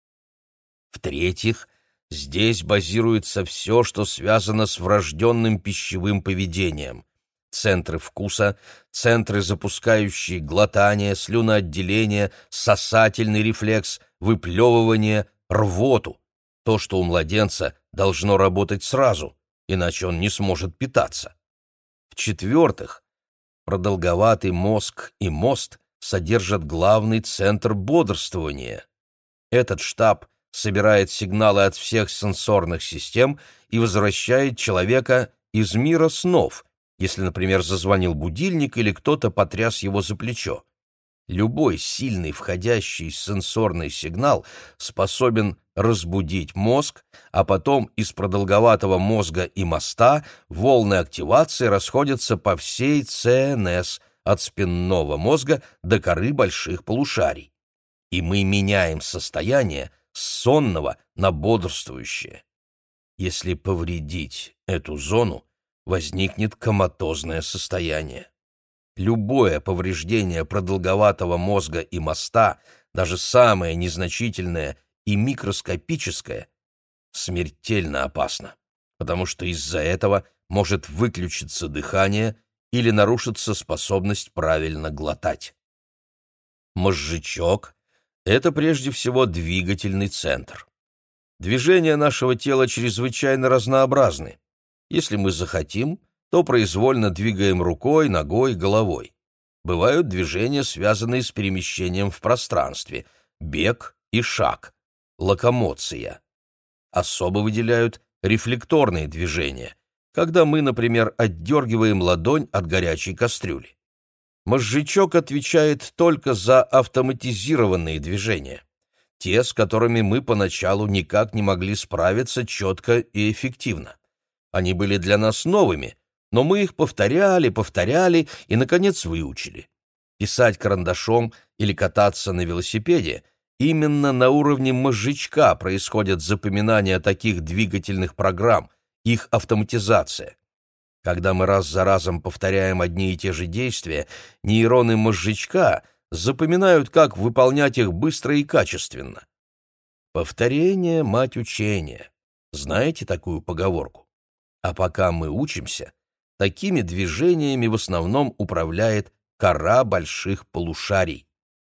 A: В-третьих, здесь базируется все, что связано с врожденным пищевым поведением. Центры вкуса, центры, запускающие глотание, слюноотделение, сосательный рефлекс, выплевывание, рвоту. То, что у младенца должно работать сразу, иначе он не сможет питаться. В-четвертых, продолговатый мозг и мост содержат главный центр бодрствования. Этот штаб собирает сигналы от всех сенсорных систем и возвращает человека из мира снов, если, например, зазвонил будильник или кто-то потряс его за плечо. Любой сильный входящий сенсорный сигнал способен разбудить мозг, а потом из продолговатого мозга и моста волны активации расходятся по всей ЦНС, от спинного мозга до коры больших полушарий. И мы меняем состояние с сонного на бодрствующее. Если повредить эту зону, возникнет коматозное состояние. Любое повреждение продолговатого мозга и моста, даже самое незначительное и микроскопическое, смертельно опасно, потому что из-за этого может выключиться дыхание или нарушится способность правильно глотать. Мозжечок — это прежде всего двигательный центр. Движения нашего тела чрезвычайно разнообразны. Если мы захотим, то произвольно двигаем рукой, ногой, головой. Бывают движения, связанные с перемещением в пространстве, бег и шаг, локомоция. Особо выделяют рефлекторные движения, когда мы, например, отдергиваем ладонь от горячей кастрюли. Мозжечок отвечает только за автоматизированные движения, те, с которыми мы поначалу никак не могли справиться четко и эффективно. Они были для нас новыми, но мы их повторяли, повторяли и, наконец, выучили. Писать карандашом или кататься на велосипеде — именно на уровне мозжечка происходит запоминание таких двигательных программ, их автоматизация. Когда мы раз за разом повторяем одни и те же действия, нейроны мозжечка запоминают, как выполнять их быстро и качественно. Повторение — мать учения. Знаете такую поговорку? А пока мы учимся, такими движениями в основном управляет кора больших полушарий.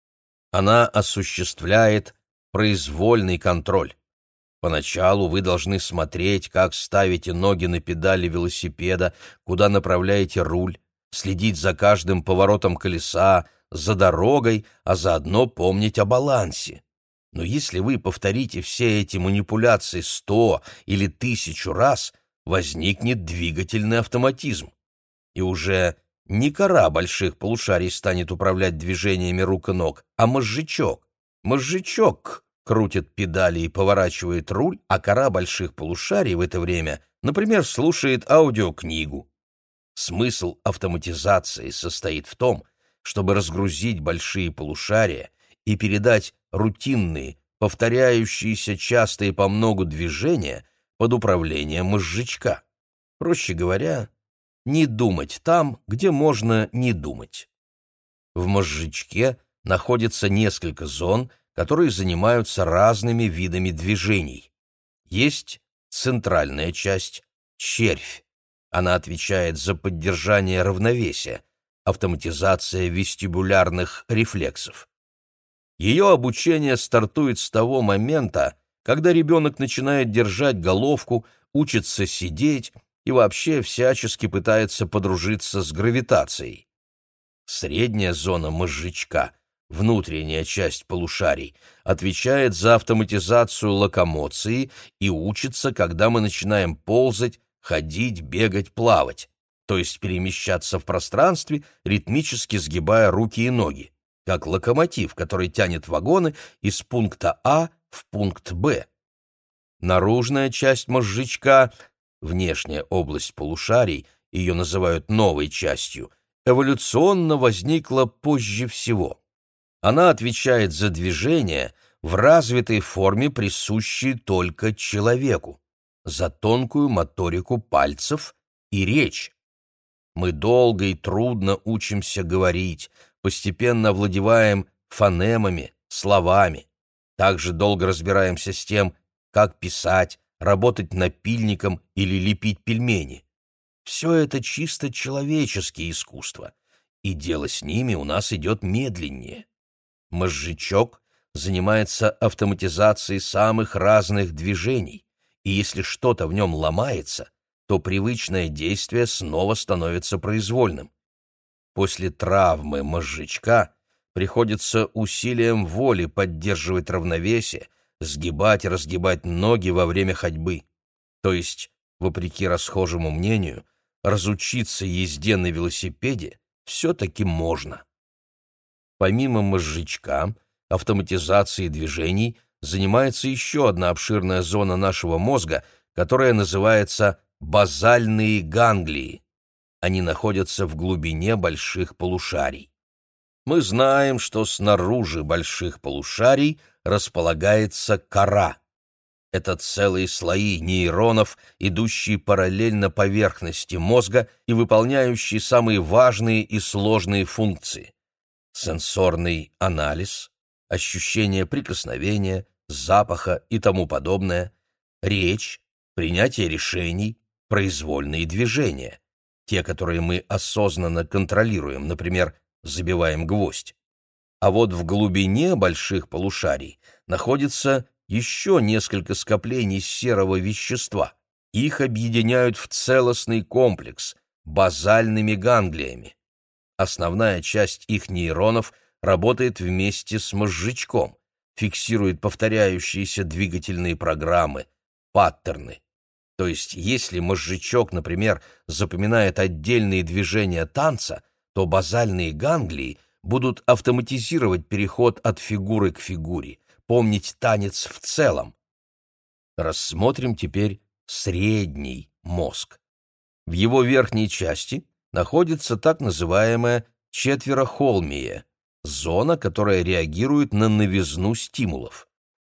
A: Она осуществляет произвольный контроль. Поначалу вы должны смотреть, как ставите ноги на педали велосипеда, куда направляете руль, следить за каждым поворотом колеса, за дорогой, а заодно помнить о балансе. Но если вы повторите все эти манипуляции сто или тысячу раз, возникнет двигательный автоматизм. И уже не кора больших полушарий станет управлять движениями рук и ног, а мозжечок. Мозжечок крутит педали и поворачивает руль, а кора больших полушарий в это время, например, слушает аудиокнигу. Смысл автоматизации состоит в том, чтобы разгрузить большие полушария и передать рутинные, повторяющиеся часто и по многу движения под управлением мозжечка. Проще говоря, не думать там, где можно не думать. В мозжечке находится несколько зон, которые занимаются разными видами движений. Есть центральная часть — червь. Она отвечает за поддержание равновесия, автоматизация вестибулярных рефлексов. Ее обучение стартует с того момента, когда ребенок начинает держать головку, учится сидеть и вообще всячески пытается подружиться с гравитацией. Средняя зона мозжечка, внутренняя часть полушарий, отвечает за автоматизацию локомоции и учится, когда мы начинаем ползать, ходить, бегать, плавать, то есть перемещаться в пространстве, ритмически сгибая руки и ноги, как локомотив, который тянет вагоны из пункта А в пункт Б. Наружная часть мозжечка, внешняя область полушарий, ее называют новой частью, эволюционно возникла позже всего. Она отвечает за движение в развитой форме, присущей только человеку, за тонкую моторику пальцев и речь. Мы долго и трудно учимся говорить, постепенно овладеваем фонемами, словами. Также долго разбираемся с тем, как писать, работать напильником или лепить пельмени. Все это чисто человеческие искусства, и дело с ними у нас идет медленнее. Мозжечок занимается автоматизацией самых разных движений, и если что-то в нем ломается, то привычное действие снова становится произвольным. После травмы мозжечка приходится усилием воли поддерживать равновесие, сгибать и разгибать ноги во время ходьбы. То есть, вопреки расхожему мнению, разучиться езде на велосипеде все-таки можно. Помимо мозжечка, автоматизацией движений занимается еще одна обширная зона нашего мозга, которая называется базальные ганглии. Они находятся в глубине больших полушарий. Мы знаем, что снаружи больших полушарий располагается кора. Это целые слои нейронов, идущие параллельно поверхности мозга и выполняющие самые важные и сложные функции. Сенсорный анализ, ощущение прикосновения, запаха и тому подобное, речь, принятие решений, произвольные движения, те, которые мы осознанно контролируем, например, забиваем гвоздь. А вот в глубине больших полушарий находится еще несколько скоплений серого вещества. Их объединяют в целостный комплекс базальными ганглиями. Основная часть их нейронов работает вместе с мозжечком, фиксирует повторяющиеся двигательные программы, паттерны. То есть, если мозжечок, например, запоминает отдельные движения танца, то базальные ганглии будут автоматизировать переход от фигуры к фигуре, помнить танец в целом. Рассмотрим теперь средний мозг. В его верхней части находится так называемая четверохолмия, зона, которая реагирует на новизну стимулов.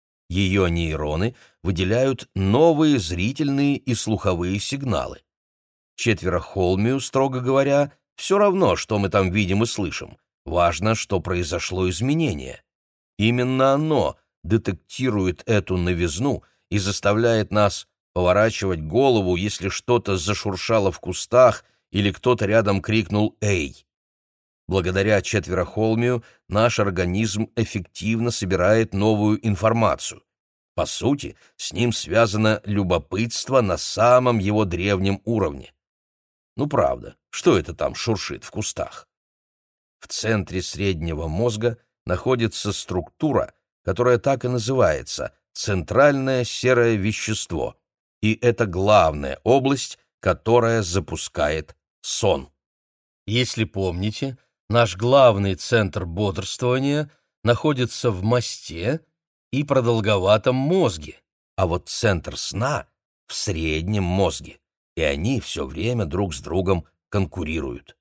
A: Ее нейроны выделяют новые зрительные и слуховые сигналы. Четверохолмию, строго говоря, все равно, что мы там видим и слышим. Важно, что произошло изменение. Именно оно детектирует эту новизну и заставляет нас поворачивать голову, если что-то зашуршало в кустах или кто-то рядом крикнул «Эй!». Благодаря четверохолмию наш организм эффективно собирает новую информацию. По сути, с ним связано любопытство на самом его древнем уровне. Ну правда, что это там шуршит в кустах? В центре среднего мозга находится структура, которая так и называется – центральное серое вещество, и это главная область, которая запускает сон. Если помните, наш главный центр бодрствования находится в мозге и продолговатом мозге, а вот центр сна — в среднем мозге, и они все время друг с другом конкурируют.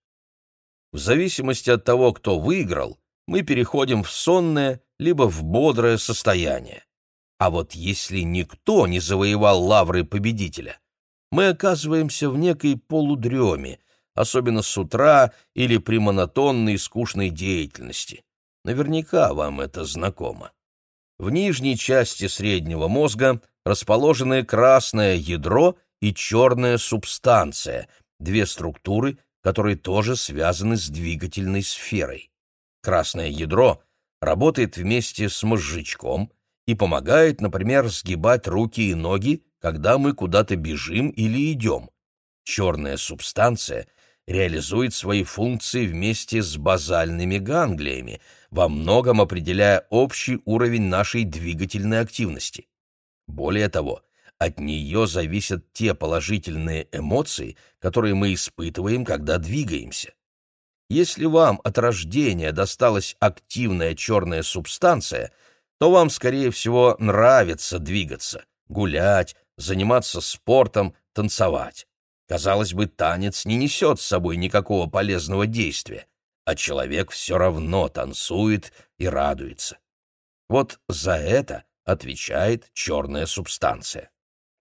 A: В зависимости от того, кто выиграл, мы переходим в сонное либо в бодрое состояние. А вот если никто не завоевал лавры победителя, мы оказываемся в некой полудреме, особенно с утра или при монотонной и скучной деятельности. Наверняка вам это знакомо. В нижней части среднего мозга расположены красное ядро и черная субстанция, две структуры, которые тоже связаны с двигательной сферой. Красное ядро работает вместе с мозжечком и помогает, например, сгибать руки и ноги, когда мы куда-то бежим или идем. Черная субстанция реализует свои функции вместе с базальными ганглиями, во многом определяя общий уровень нашей двигательной активности. Более того, от нее зависят те положительные эмоции, которые мы испытываем, когда двигаемся. Если вам от рождения досталась активная черная субстанция, то вам, скорее всего, нравится двигаться, гулять, заниматься спортом, танцевать. Казалось бы, танец не несет с собой никакого полезного действия. а человек все равно танцует и радуется. Вот за это отвечает черная субстанция.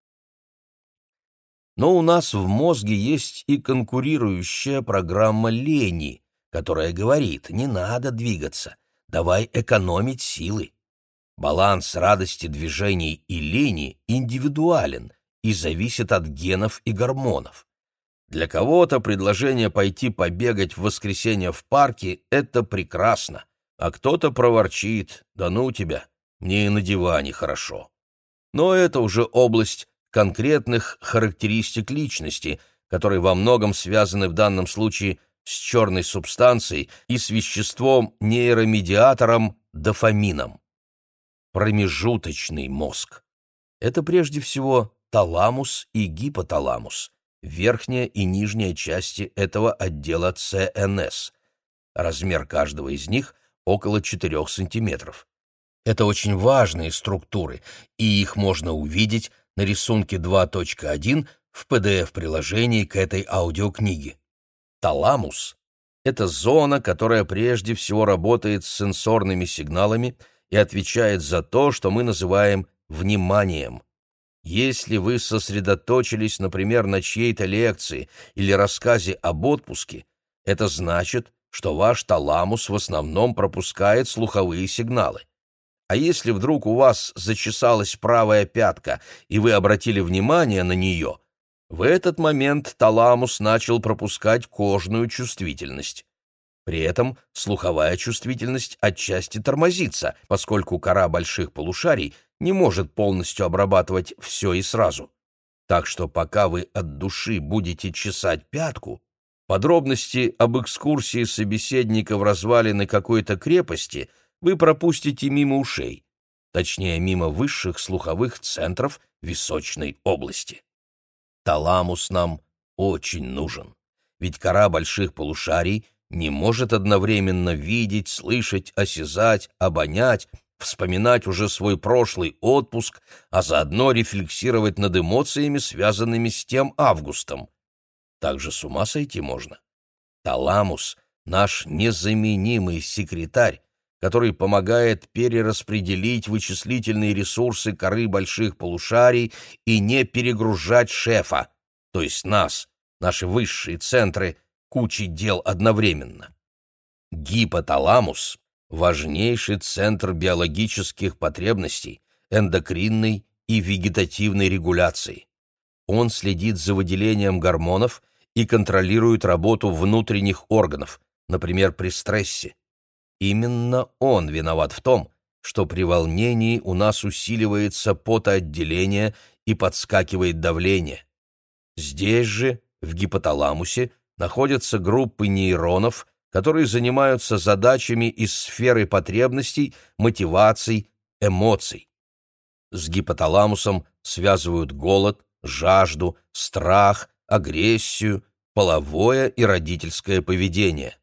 A: Но у нас в мозге есть и конкурирующая программа лени, которая говорит: не надо двигаться, давай экономить силы. Баланс радости движений и лени индивидуален и зависит от генов и гормонов. Для кого-то предложение пойти побегать в воскресенье в парке — это прекрасно, а кто-то проворчит: да ну тебя, мне и на диване хорошо. Но это уже область конкретных характеристик личности, которые во многом связаны в данном случае с черной субстанцией и с веществом-нейромедиатором дофамином. Промежуточный мозг — это прежде всего таламус и гипоталамус, верхняя и нижняя части этого отдела Цэ Эн Эс. Размер каждого из них около четырёх сантиметров. Это очень важные структуры, и их можно увидеть на рисунке два точка один в пи ди эф-приложении к этой аудиокниге. Таламус — это зона, которая прежде всего работает с сенсорными сигналами и отвечает за то, что мы называем вниманием. Если вы сосредоточились, например, на чьей-то лекции или рассказе об отпуске, это значит, что ваш таламус в основном пропускает слуховые сигналы. А если вдруг у вас зачесалась правая пятка, и вы обратили внимание на нее, в этот момент таламус начал пропускать кожную чувствительность. При этом слуховая чувствительность отчасти тормозится, поскольку кора больших полушарий не может полностью обрабатывать все и сразу. Так что пока вы от души будете чесать пятку, подробности об экскурсии собеседника в развалины какой-то крепости вы пропустите мимо ушей, точнее, мимо высших слуховых центров височной области. Таламус нам очень нужен, ведь кора больших полушарий не может одновременно видеть, слышать, осязать, обонять, вспоминать уже свой прошлый отпуск, а заодно рефлексировать над эмоциями, связанными с тем августом. Так же с ума сойти можно. Таламус — наш незаменимый секретарь, который помогает перераспределить вычислительные ресурсы коры больших полушарий и не перегружать шефа, то есть нас, наши высшие центры, кучей дел одновременно. Гипоталамус — важнейший центр биологических потребностей, эндокринной и вегетативной регуляции. Он следит за выделением гормонов и контролирует работу внутренних органов, например, при стрессе. Именно он виноват в том, что при волнении у нас усиливается потоотделение и подскакивает давление. Здесь же, в гипоталамусе, находятся группы нейронов, которые занимаются задачами из сферы потребностей, мотиваций, эмоций. С гипоталамусом связывают голод, жажду, страх, агрессию, половое и родительское поведение.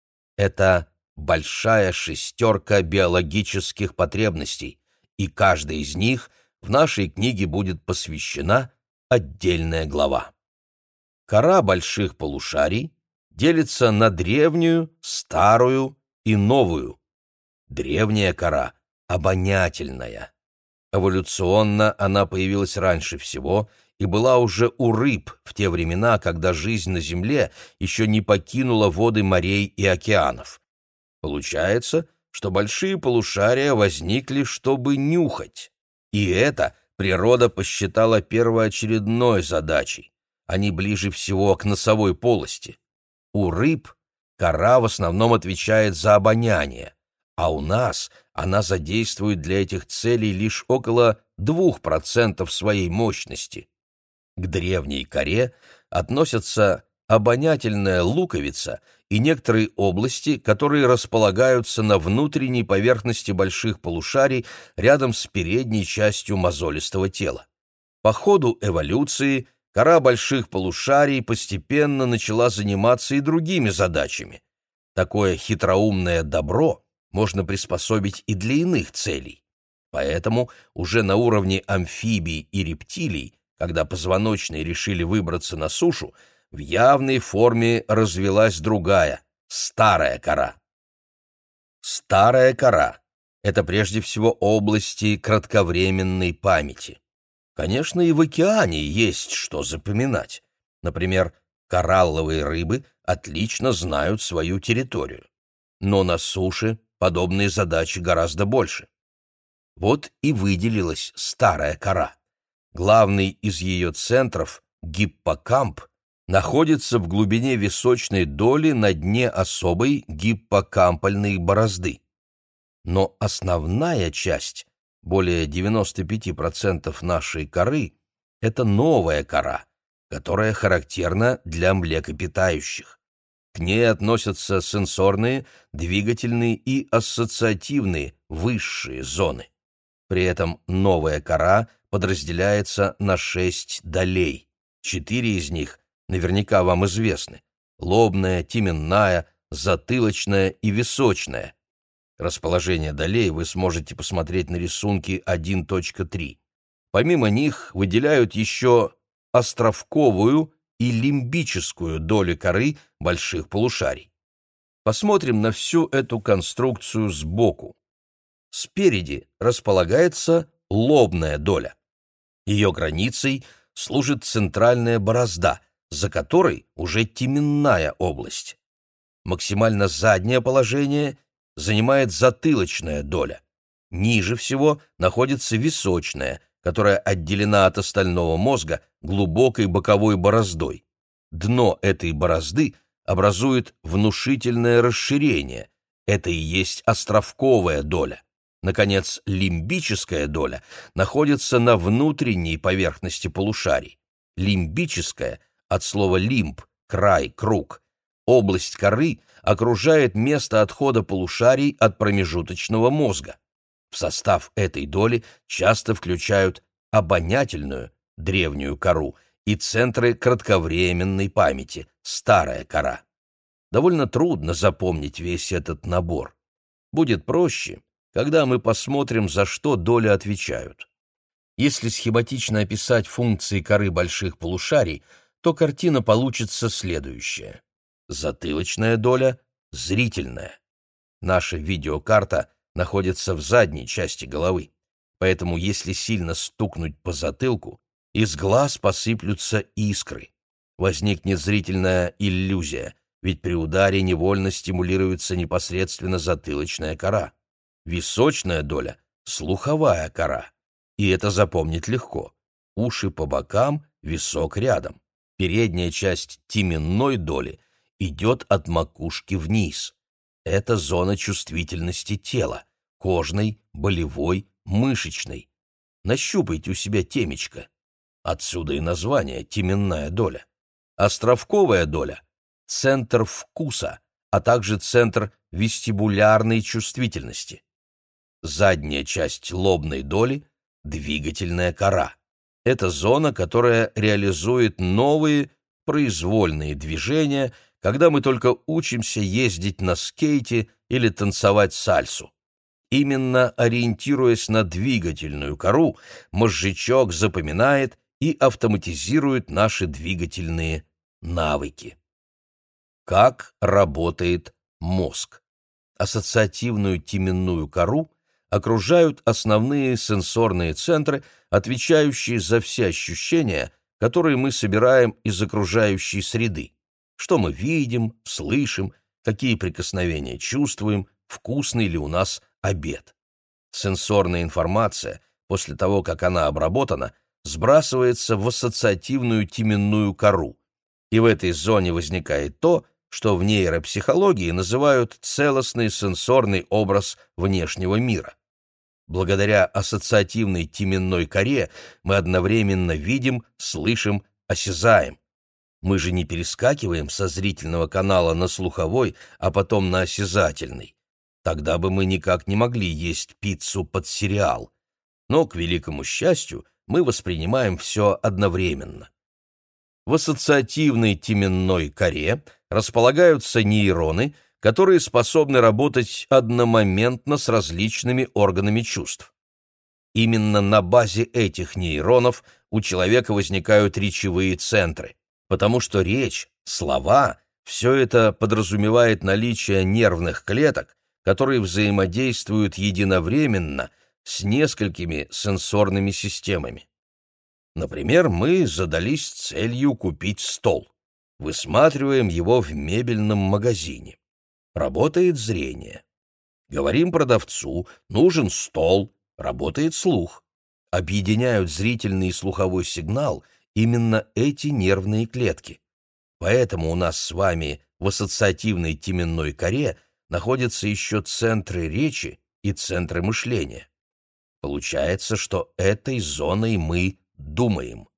A: Это большая шестерка биологических потребностей, и каждой из них в нашей книге будет посвящена отдельная глава. Кора больших полушарий делится на древнюю, старую и новую. Древняя кора — обонятельная. Эволюционно она появилась раньше всего и была уже у рыб в те времена, когда жизнь на Земле еще не покинула воды морей и океанов. Получается, что большие полушария возникли, чтобы нюхать. И это природа посчитала первоочередной задачей. Они ближе всего к носовой полости. У рыб кора в основном отвечает за обоняние, а у нас она задействует для этих целей лишь около двух процентов своей мощности. К древней коре относятся обонятельная луковица и некоторые области, которые располагаются на внутренней поверхности больших полушарий рядом с передней частью мозолистого тела. По ходу эволюции кора больших полушарий постепенно начала заниматься и другими задачами. Такое хитроумное добро можно приспособить и для иных целей. Поэтому уже на уровне амфибий и рептилий, когда позвоночные решили выбраться на сушу, в явной форме развилась другая, Старая кора. Старая кора — это прежде всего области кратковременной памяти. Конечно, и в океане есть что запоминать. Например, коралловые рыбы отлично знают свою территорию. Но на суше подобные задачи гораздо больше. Вот и выделилась старая кора. Главный из ее центров, гиппокамп, находится в глубине височной доли на дне особой гиппокампальной борозды. Но основная часть, более девяносто пять процентов нашей коры, это новая кора, которая характерна для млекопитающих. К ней относятся сенсорные, двигательные и ассоциативные высшие зоны. При этом новая кора подразделяется на шесть долей. Четыре из них наверняка вам известны: лобная, теменная, затылочная и височная. Расположение долей вы сможете посмотреть на рисунке один точка три. Помимо них выделяют еще островковую и лимбическую доли коры больших полушарий. Посмотрим на всю эту конструкцию сбоку. Спереди располагается лобная доля. Ее границей служит центральная борозда, за которой уже теменная область. Максимально заднее положение занимает затылочная доля. Ниже всего находится височная, которая отделена от остального мозга глубокой боковой бороздой. Дно этой борозды образует внушительное расширение. Это и есть островковая доля. Наконец, лимбическая доля находится на внутренней поверхности полушарий. Лимбическая, от слова лимб, край, круг. Область коры окружает место отхода полушарий от промежуточного мозга. В состав этой доли часто включают обонятельную, древнюю кору, и центры кратковременной памяти, старая кора. Довольно трудно запомнить весь этот набор. Будет проще, когда мы посмотрим, за что доли отвечают. Если схематично описать функции коры больших полушарий, то картина получится следующая. Затылочная доля — зрительная. Наша видеокарта находится в задней части головы, поэтому если сильно стукнуть по затылку, из глаз посыплются искры. Возникнет зрительная иллюзия, ведь при ударе невольно стимулируется непосредственно затылочная кора. Височная доля — слуховая кора, и это запомнить легко. Уши по бокам, висок рядом. Передняя часть теменной доли идет от макушки вниз. Это зона чувствительности тела — кожной, болевой, мышечной. Нащупайте у себя темечко. Отсюда и название теменная доля. Островковая доля — центр вкуса, а также центр вестибулярной чувствительности. Задняя часть лобной доли — двигательная кора. Это зона, которая реализует новые произвольные движения, когда мы только учимся ездить на скейте или танцевать сальсу. Именно ориентируясь на двигательную кору, мозжечок запоминает и автоматизирует наши двигательные навыки. Как работает мозг? Ассоциативную теменную кору окружают основные сенсорные центры, отвечающие за все ощущения, которые мы собираем из окружающей среды. Что мы видим, слышим, какие прикосновения чувствуем, вкусный ли у нас обед. Сенсорная информация, после того, как она обработана, сбрасывается в ассоциативную теменную кору. И в этой зоне возникает то, что в нейропсихологии называют целостный сенсорный образ внешнего мира. Благодаря ассоциативной теменной коре мы одновременно видим, слышим, осязаем. Мы же не перескакиваем со зрительного канала на слуховой, а потом на осязательный. Тогда бы мы никак не могли есть пиццу под сериал. Но, к великому счастью, мы воспринимаем все одновременно. В ассоциативной теменной коре располагаются нейроны, которые способны работать одномоментно с различными органами чувств. Именно на базе этих нейронов у человека возникают речевые центры, потому что речь, слова Все это подразумевает наличие нервных клеток, которые взаимодействуют единовременно с несколькими сенсорными системами. Например, мы задались целью купить стол. Высматриваем его в мебельном магазине. Работает зрение. Говорим продавцу: нужен стол. Работает слух. Объединяют зрительный и слуховой сигнал именно эти нервные клетки. Поэтому у нас с вами в ассоциативной теменной коре находятся еще центры речи и центры мышления. Получается, что этой зоной мы думаем.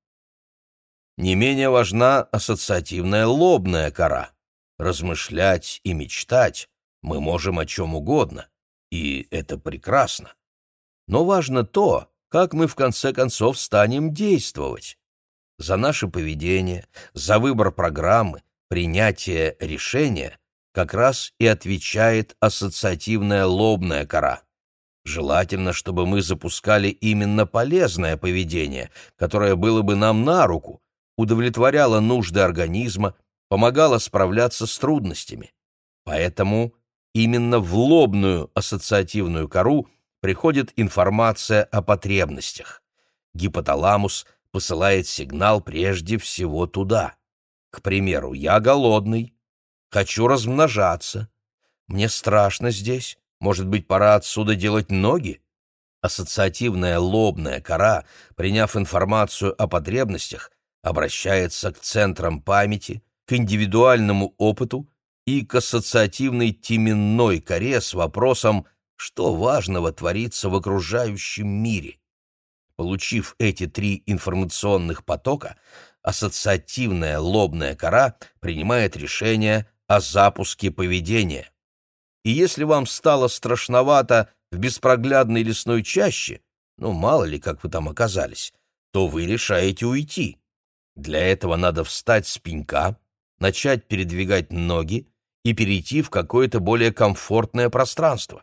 A: Не менее важна ассоциативная лобная кора. Размышлять и мечтать мы можем о чем угодно, и это прекрасно. Но важно то, как мы в конце концов станем действовать. За наше поведение, за выбор программы, принятие решения как раз и отвечает ассоциативная лобная кора. Желательно, чтобы мы запускали именно полезное поведение, которое было бы нам на руку, удовлетворяло нужды организма, помогало справляться с трудностями. Поэтому именно в лобную ассоциативную кору приходит информация о потребностях. Гипоталамус посылает сигнал прежде всего туда. К примеру, я голодный, хочу размножаться, мне страшно здесь, может быть, пора отсюда делать ноги? Ассоциативная лобная кора, приняв информацию о потребностях, обращается к центрам памяти, к индивидуальному опыту и к ассоциативной теменной коре с вопросом, что важного творится в окружающем мире. Получив эти три информационных потока, ассоциативная лобная кора принимает решение о запуске поведения. И если вам стало страшновато в беспроглядной лесной чаще, ну мало ли, как вы там оказались, то вы решаете уйти. Для этого надо встать с пенька, начать передвигать ноги и перейти в какое-то более комфортное пространство.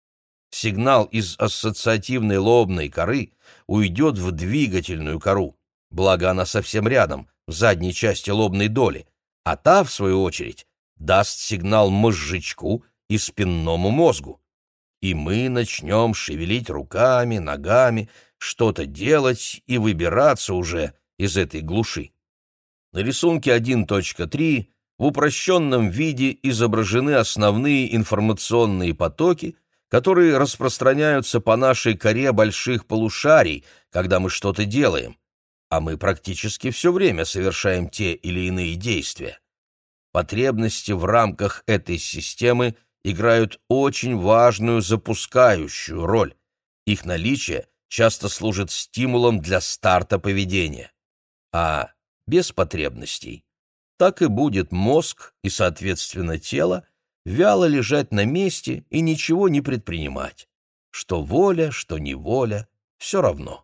A: Сигнал из ассоциативной лобной коры уйдет в двигательную кору, благо она совсем рядом, в задней части лобной доли, а та, в свою очередь, даст сигнал мозжечку и спинному мозгу. И мы начнем шевелить руками, ногами, что-то делать и выбираться уже из этой глуши. На рисунке один точка три в упрощенном виде изображены основные информационные потоки, которые распространяются по нашей коре больших полушарий, когда мы что-то делаем, а мы практически все время совершаем те или иные действия. Потребности в рамках этой системы играют очень важную запускающую роль. Их наличие часто служит стимулом для старта поведения. А без потребностей так и будет мозг и, соответственно, тело вяло лежать на месте и ничего не предпринимать. Что воля, что неволя, все равно.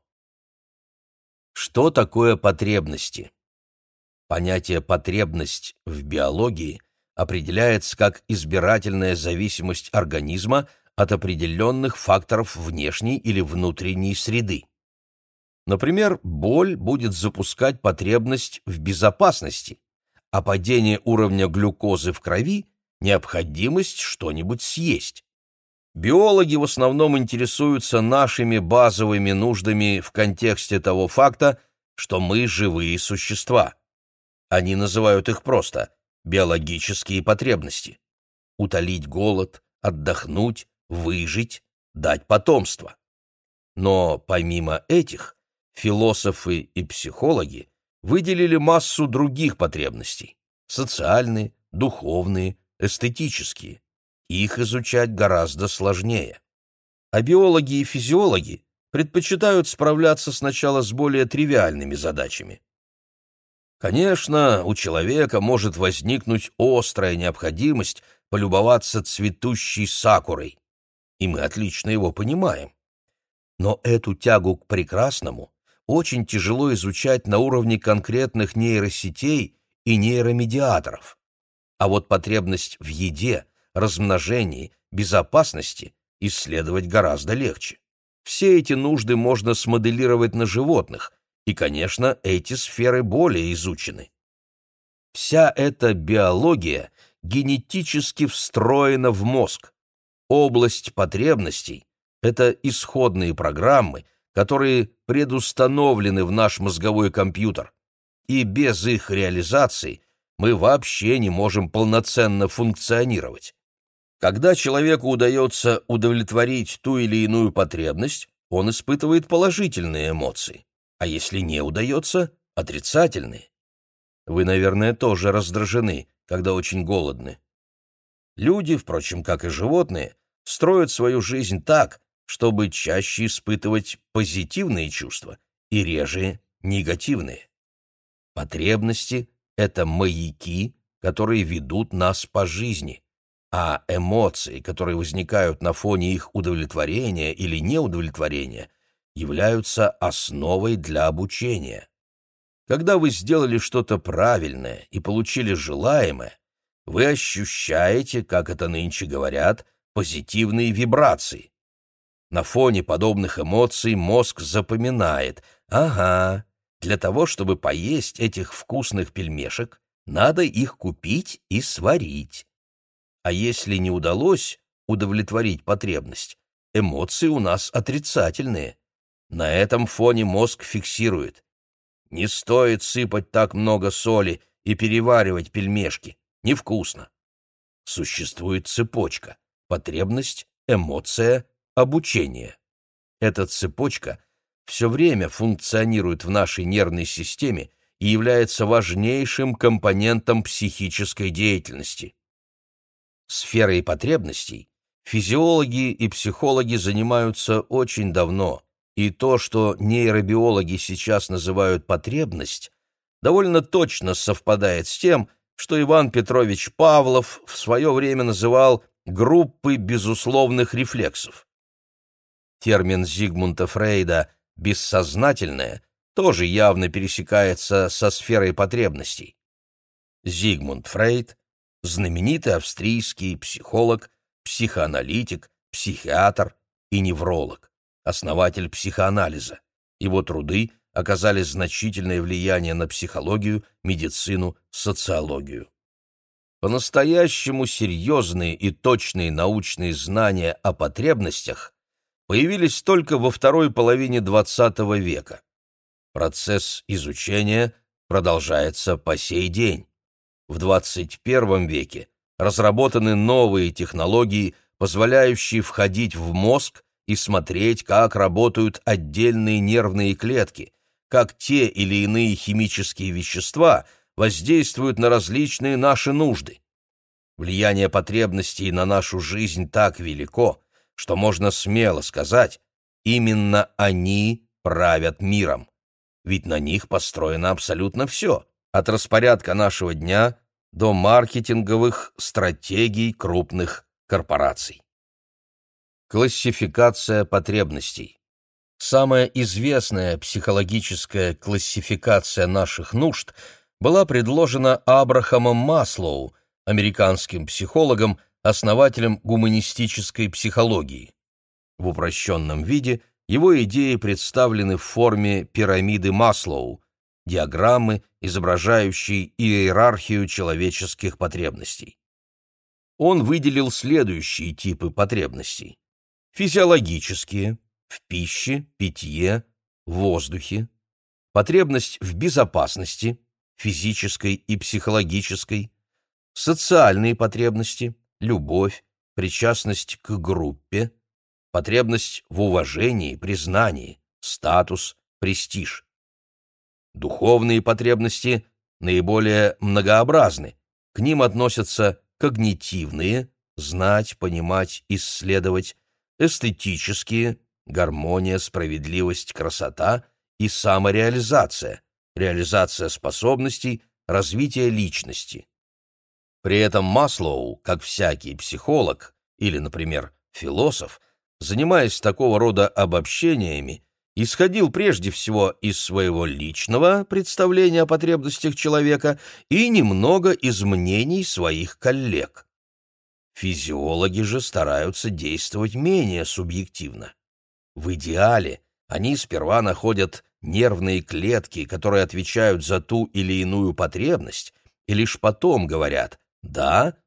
A: Что такое потребности? Понятие «потребность» в биологии определяется как избирательная зависимость организма от определенных факторов внешней или внутренней среды. Например, боль будет запускать потребность в безопасности, а падение уровня глюкозы в крови – необходимость что-нибудь съесть. Биологи в основном интересуются нашими базовыми нуждами в контексте того факта, что мы живые существа. Они называют их просто биологические потребности. Утолить голод, отдохнуть, выжить, дать потомство. Но помимо этих, философы и психологи выделили массу других потребностей – социальные, духовные, эстетические. Их изучать гораздо сложнее. А биологи и физиологи предпочитают справляться сначала с более тривиальными задачами. Конечно, у человека может возникнуть острая необходимость полюбоваться цветущей сакурой, и мы отлично его понимаем. Но эту тягу к прекрасному очень тяжело изучать на уровне конкретных нейросетей и нейромедиаторов. А вот потребность в еде, размножении, безопасности исследовать гораздо легче. Все эти нужды можно смоделировать на животных, и, конечно, эти сферы более изучены. Вся эта биология генетически встроена в мозг. Область потребностей — это исходные программы, которые предустановлены в наш мозговой компьютер, и без их реализации мы вообще не можем полноценно функционировать. Когда человеку удается удовлетворить ту или иную потребность, он испытывает положительные эмоции, а если не удается — отрицательные. Вы, наверное, тоже раздражены, когда очень голодны. Люди, впрочем, как и животные, строят свою жизнь так, чтобы чаще испытывать позитивные чувства и реже негативные. Потребности — это маяки, которые ведут нас по жизни, а эмоции, которые возникают на фоне их удовлетворения или неудовлетворения, являются основой для обучения. Когда вы сделали что-то правильное и получили желаемое, вы ощущаете, как это нынче говорят, позитивные вибрации. На фоне подобных эмоций мозг запоминает: ага, для того, чтобы поесть этих вкусных пельмешек, надо их купить и сварить. А если не удалось удовлетворить потребность, эмоции у нас отрицательные. На этом фоне мозг фиксирует: не стоит сыпать так много соли и переваривать пельмешки, невкусно. Существует цепочка: потребность, эмоция, обучение. Эта цепочка все время функционирует в нашей нервной системе и является важнейшим компонентом психической деятельности. Сферой потребностей физиологи и психологи занимаются очень давно, и то, что нейробиологи сейчас называют потребность, довольно точно совпадает с тем, что Иван Петрович Павлов в свое время называл группой безусловных рефлексов. Термин Зигмунда Фрейда «бессознательное» тоже явно пересекается со сферой потребностей. Зигмунд Фрейд — знаменитый австрийский психолог, психоаналитик, психиатр и невролог, основатель психоанализа. Его труды оказали значительное влияние на психологию, медицину, социологию. По-настоящему серьезные и точные научные знания о потребностях появились только во второй половине двадцатого века. Процесс изучения продолжается по сей день. В двадцать первом веке разработаны новые технологии, позволяющие входить в мозг и смотреть, как работают отдельные нервные клетки, как те или иные химические вещества воздействуют на различные наши нужды. Влияние потребностей на нашу жизнь так велико, что можно смело сказать, именно они правят миром. Ведь на них построено абсолютно все, от распорядка нашего дня до маркетинговых стратегий крупных корпораций. Классификация потребностей. Самая известная психологическая классификация наших нужд была предложена Абрахамом Маслоу, американским психологом, основателем гуманистической психологии. В упрощенном виде его идеи представлены в форме пирамиды Маслоу, диаграммы, изображающей иерархию человеческих потребностей. Он выделил следующие типы потребностей: физиологические, в пище, питье, в воздухе, потребность в безопасности, физической и психологической, социальные потребности, любовь, причастность к группе, потребность в уважении, признании, статус, престиж. Духовные потребности наиболее многообразны. К ним относятся когнитивные — знать, понимать, исследовать, эстетические — гармония, справедливость, красота и самореализация, реализация способностей, развитие личности. При этом Маслоу, как всякий психолог или, например, философ, занимаясь такого рода обобщениями, исходил прежде всего из своего личного представления о потребностях человека и немного из мнений своих коллег. Физиологи же стараются действовать менее субъективно. В идеале они сперва находят нервные клетки, которые отвечают за ту или иную потребность, и лишь потом говорят: да,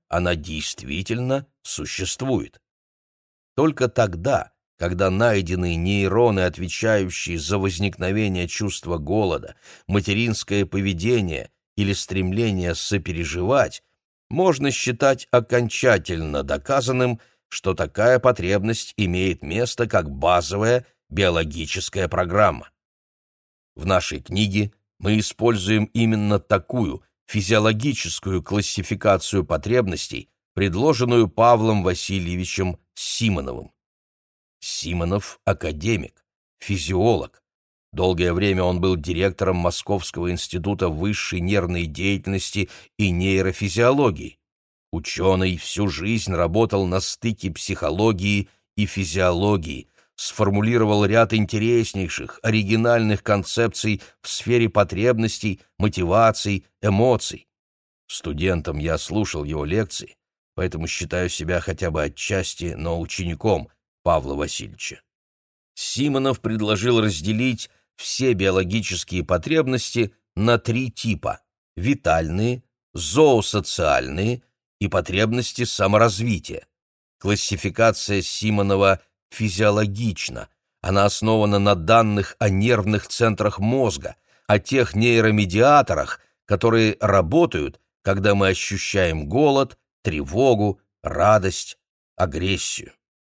A: она действительно существует. Только тогда, когда найдены нейроны, отвечающие за возникновение чувства голода, материнское поведение или стремление сопереживать, можно считать окончательно доказанным, что такая потребность имеет место как базовая биологическая программа. В нашей книге мы используем именно такую физиологическую классификацию потребностей, предложенную Павлом Васильевичем Симоновым. Симонов – академик, физиолог. Долгое время он был директором Московского института высшей нервной деятельности и нейрофизиологии. Ученый всю жизнь работал на стыке психологии и физиологии, сформулировал ряд интереснейших, оригинальных концепций в сфере потребностей, мотиваций, эмоций. Студентом я слушал его лекции, поэтому считаю себя хотя бы отчасти, но учеником Павла Васильевича. Симонов предложил разделить все биологические потребности на три типа – витальные, зоосоциальные и потребности саморазвития. Классификация Симонова физиологична, она основана на данных о нервных центрах мозга, о тех нейромедиаторах, которые работают, когда мы ощущаем голод, тревогу, радость, агрессию.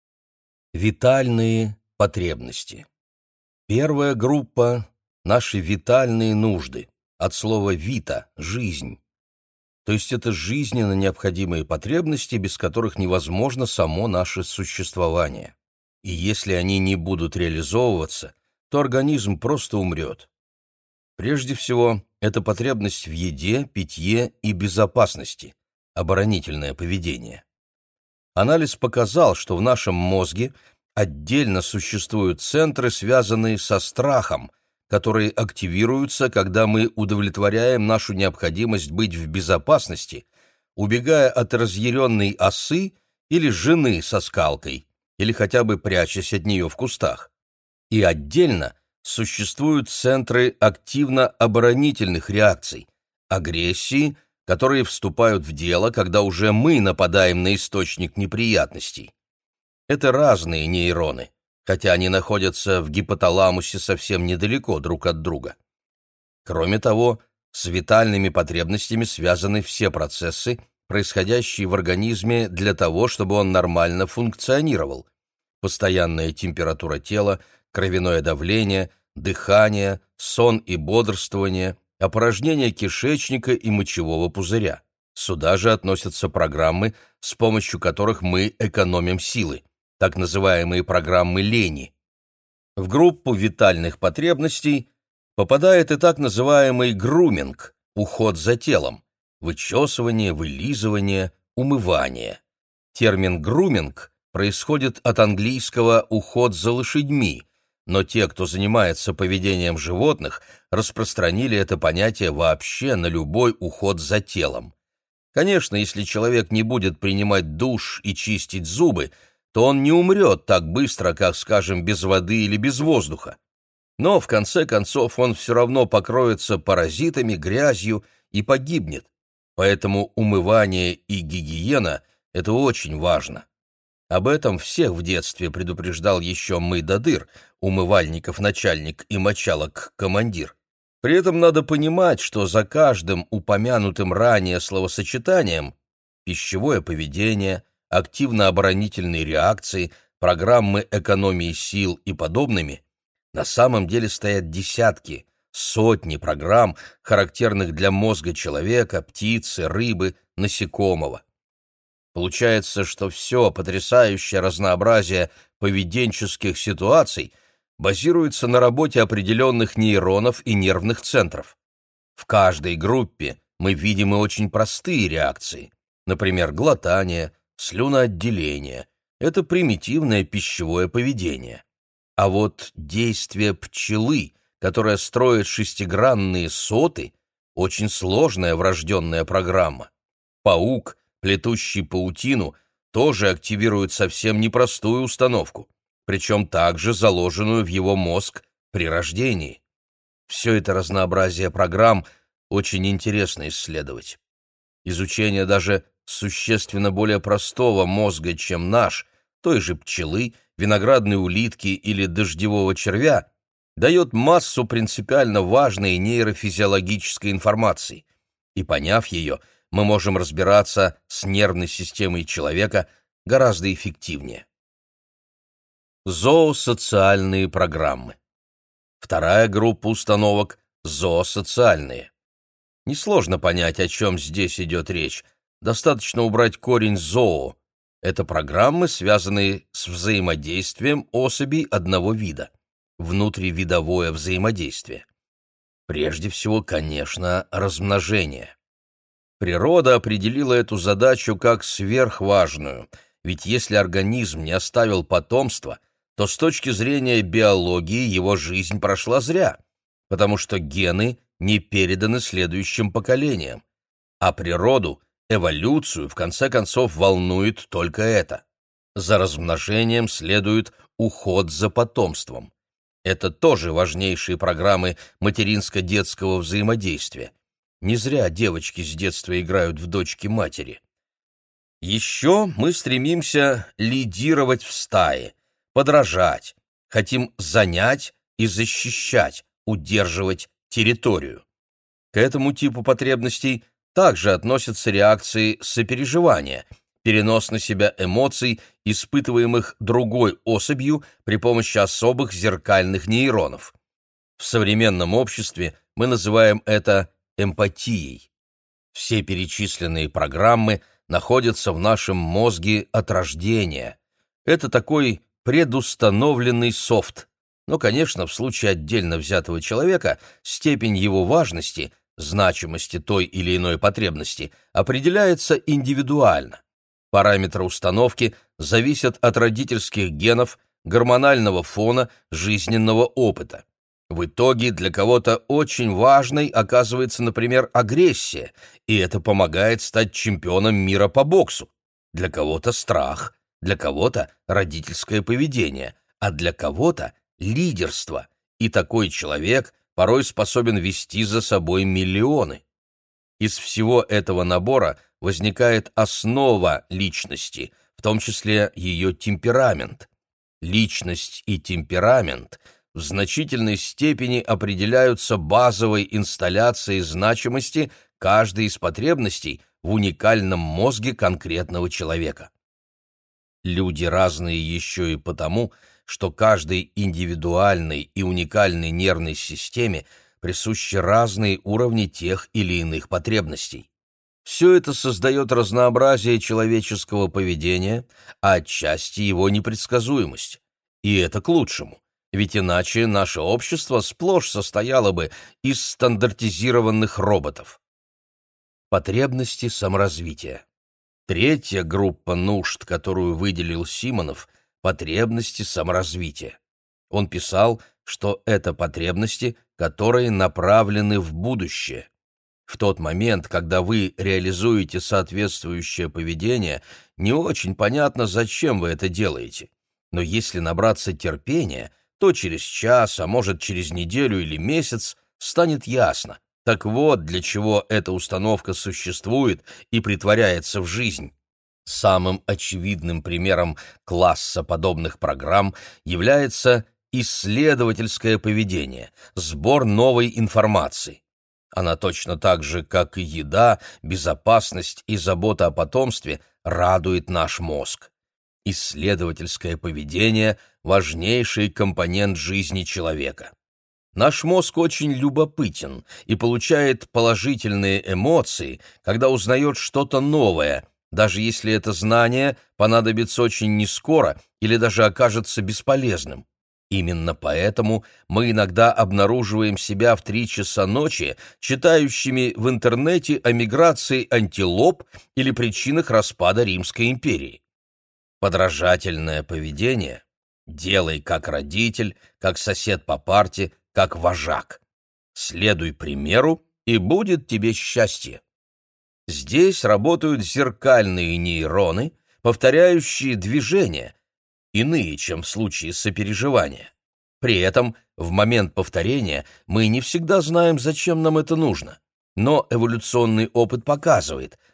A: Витальные потребности. Первая группа – наши витальные нужды, от слова «вита» – жизнь. То есть это жизненно необходимые потребности, без которых невозможно само наше существование. И если они не будут реализовываться, то организм просто умрет. Прежде всего, это потребность в еде, питье и безопасности, оборонительное поведение. Анализ показал, что в нашем мозге отдельно существуют центры, связанные со страхом, которые активируются, когда мы удовлетворяем нашу необходимость быть в безопасности, убегая от разъяренной осы или жены со скалкой, или хотя бы прячась от нее в кустах. И отдельно существуют центры активно-оборонительных реакций, агрессии, которые вступают в дело, когда уже мы нападаем на источник неприятностей. Это разные нейроны, хотя они находятся в гипоталамусе совсем недалеко друг от друга. Кроме того, с витальными потребностями связаны все процессы, происходящие в организме для того, чтобы он нормально функционировал. Постоянная температура тела, кровяное давление, дыхание, сон и бодрствование, опорожнение кишечника и мочевого пузыря. Сюда же относятся программы, с помощью которых мы экономим силы, так называемые программы лени. В группу витальных потребностей попадает и так называемый груминг, уход за телом, вычесывание, вылизывание, умывание. Термин груминг происходит от английского «уход за лошадьми», но те, кто занимается поведением животных, распространили это понятие вообще на любой уход за телом. Конечно, если человек не будет принимать душ и чистить зубы, то он не умрет так быстро, как, скажем, без воды или без воздуха. Но, в конце концов, он все равно покроется паразитами, грязью и погибнет. Поэтому умывание и гигиена – это очень важно. Об этом всех в детстве предупреждал еще Мойдодыр, умывальников начальник и мочалок командир. При этом надо понимать, что за каждым упомянутым ранее словосочетанием пищевое поведение, активно-оборонительные реакции, программы экономии сил и подобными на самом деле стоят десятки, сотни программ, характерных для мозга человека, птицы, рыбы, насекомого. Получается, что все потрясающее разнообразие поведенческих ситуаций базируется на работе определенных нейронов и нервных центров. В каждой группе мы видим и очень простые реакции, например, глотание, слюноотделение. Это примитивное пищевое поведение. А вот действие пчелы, которая строит шестигранные соты, очень сложная врожденная программа. Паук, плетущий паутину, тоже активирует совсем непростую установку, причем также заложенную в его мозг при рождении. Все это разнообразие программ очень интересно исследовать. Изучение даже существенно более простого мозга, чем наш, той же пчелы, виноградной улитки или дождевого червя, дает массу принципиально важной нейрофизиологической информации. И поняв ее, мы можем разбираться с нервной системой человека гораздо эффективнее. Зоосоциальные программы. Вторая группа установок – зоосоциальные. Несложно понять, о чем здесь идет речь. Достаточно убрать корень «зоо». Это программы, связанные с взаимодействием особей одного вида. Внутривидовое взаимодействие. Прежде всего, конечно, размножение. Природа определила эту задачу как сверхважную, ведь если организм не оставил потомства, то с точки зрения биологии его жизнь прошла зря, потому что гены не переданы следующим поколениям, а природу, эволюцию, в конце концов, волнует только это. За размножением следует уход за потомством. Это тоже важнейшие программы материнско-детского взаимодействия. Не зря девочки с детства играют в дочки-матери. Еще мы стремимся лидировать в стае, подражать, хотим занять и защищать, удерживать территорию. К этому типу потребностей также относятся реакции сопереживания, перенос на себя эмоций, испытываемых другой особью при помощи особых зеркальных нейронов. В современном обществе мы называем это эмпатией. Все перечисленные программы находятся в нашем мозге от рождения. Это такой предустановленный софт. Но, конечно, в случае отдельно взятого человека степень его важности, значимости той или иной потребности определяется индивидуально. Параметры установки зависят от родительских генов, гормонального фона, жизненного опыта. В итоге для кого-то очень важной оказывается, например, агрессия, и это помогает стать чемпионом мира по боксу. Для кого-то страх, для кого-то родительское поведение, а для кого-то лидерство, и такой человек порой способен вести за собой миллионы. Из всего этого набора возникает основа личности, в том числе ее темперамент. Личность и темперамент в значительной степени определяются базовой инсталляцией значимости каждой из потребностей в уникальном мозге конкретного человека. Люди разные еще и потому, что каждой индивидуальной и уникальной нервной системе присущи разные уровни тех или иных потребностей. Все это создает разнообразие человеческого поведения, а отчасти его непредсказуемость. И это к лучшему, ведь иначе наше общество сплошь состояло бы из стандартизированных роботов. Потребности саморазвития. Третья группа нужд, которую выделил Симонов – потребности саморазвития. Он писал, что это потребности, которые направлены в будущее. В тот момент, когда вы реализуете соответствующее поведение, не очень понятно, зачем вы это делаете. Но если набраться терпения, то через час, а может через неделю или месяц, станет ясно. Так вот, для чего эта установка существует и претворяется в жизнь. Самым очевидным примером класса подобных программ является исследовательское поведение, сбор новой информации. Она точно так же, как и еда, безопасность и забота о потомстве, радует наш мозг. Исследовательское поведение – важнейший компонент жизни человека. Наш мозг очень любопытен и получает положительные эмоции, когда узнает что-то новое, даже если это знание понадобится очень нескоро или даже окажется бесполезным. Именно поэтому мы иногда обнаруживаем себя в три часа ночи читающими в интернете о миграции антилоп или причинах распада Римской империи. Подражательное поведение – делай как родитель, как сосед по парте, как вожак. Следуй примеру, и будет тебе счастье. Здесь работают зеркальные нейроны, повторяющие движения, иные, чем в случае сопереживания. При этом в момент повторения мы не всегда знаем, зачем нам это нужно. Но эволюционный опыт показывает,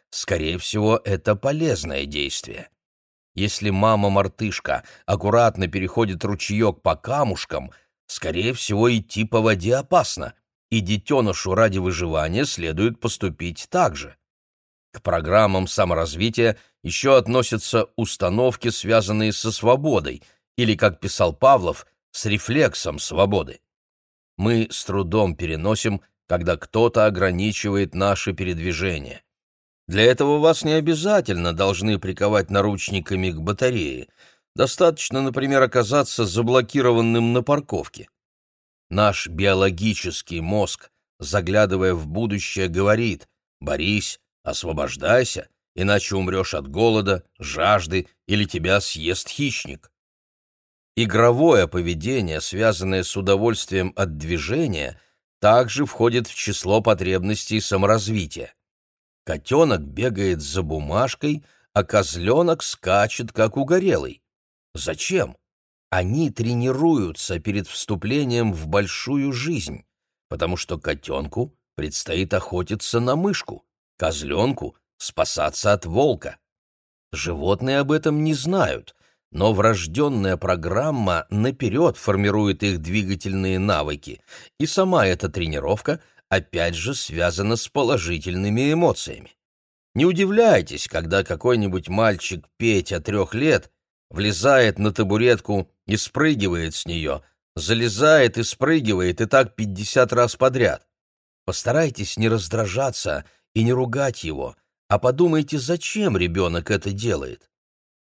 A: скорее всего, это полезное действие. Если мама-мартышка аккуратно переходит ручеек по камушкам, скорее всего, идти по воде опасно, и детенышу ради выживания следует поступить так же. К программам саморазвития еще относятся установки, связанные со свободой, или, как писал Павлов, с рефлексом свободы. Мы с трудом переносим, когда кто-то ограничивает наше передвижение. Для этого вас не обязательно должны приковать наручниками к батарее. Достаточно, например, оказаться заблокированным на парковке. Наш биологический мозг, заглядывая в будущее, говорит: «Борись, освобождайся, иначе умрешь от голода, жажды или тебя съест хищник». Игровое поведение, связанное с удовольствием от движения, также входит в число потребностей саморазвития. Котенок бегает за бумажкой, а козленок скачет, как угорелый. Зачем? Они тренируются перед вступлением в большую жизнь, потому что котенку предстоит охотиться на мышку, козленку — спасаться от волка. Животные об этом не знают, но врожденная программа наперед формирует их двигательные навыки, и сама эта тренировка опять же связана с положительными эмоциями. Не удивляйтесь, когда какой-нибудь мальчик Петя трех лет влезает на табуретку и спрыгивает с нее, залезает и спрыгивает, и так пятьдесят раз подряд. Постарайтесь не раздражаться и не ругать его, а подумайте, зачем ребенок это делает.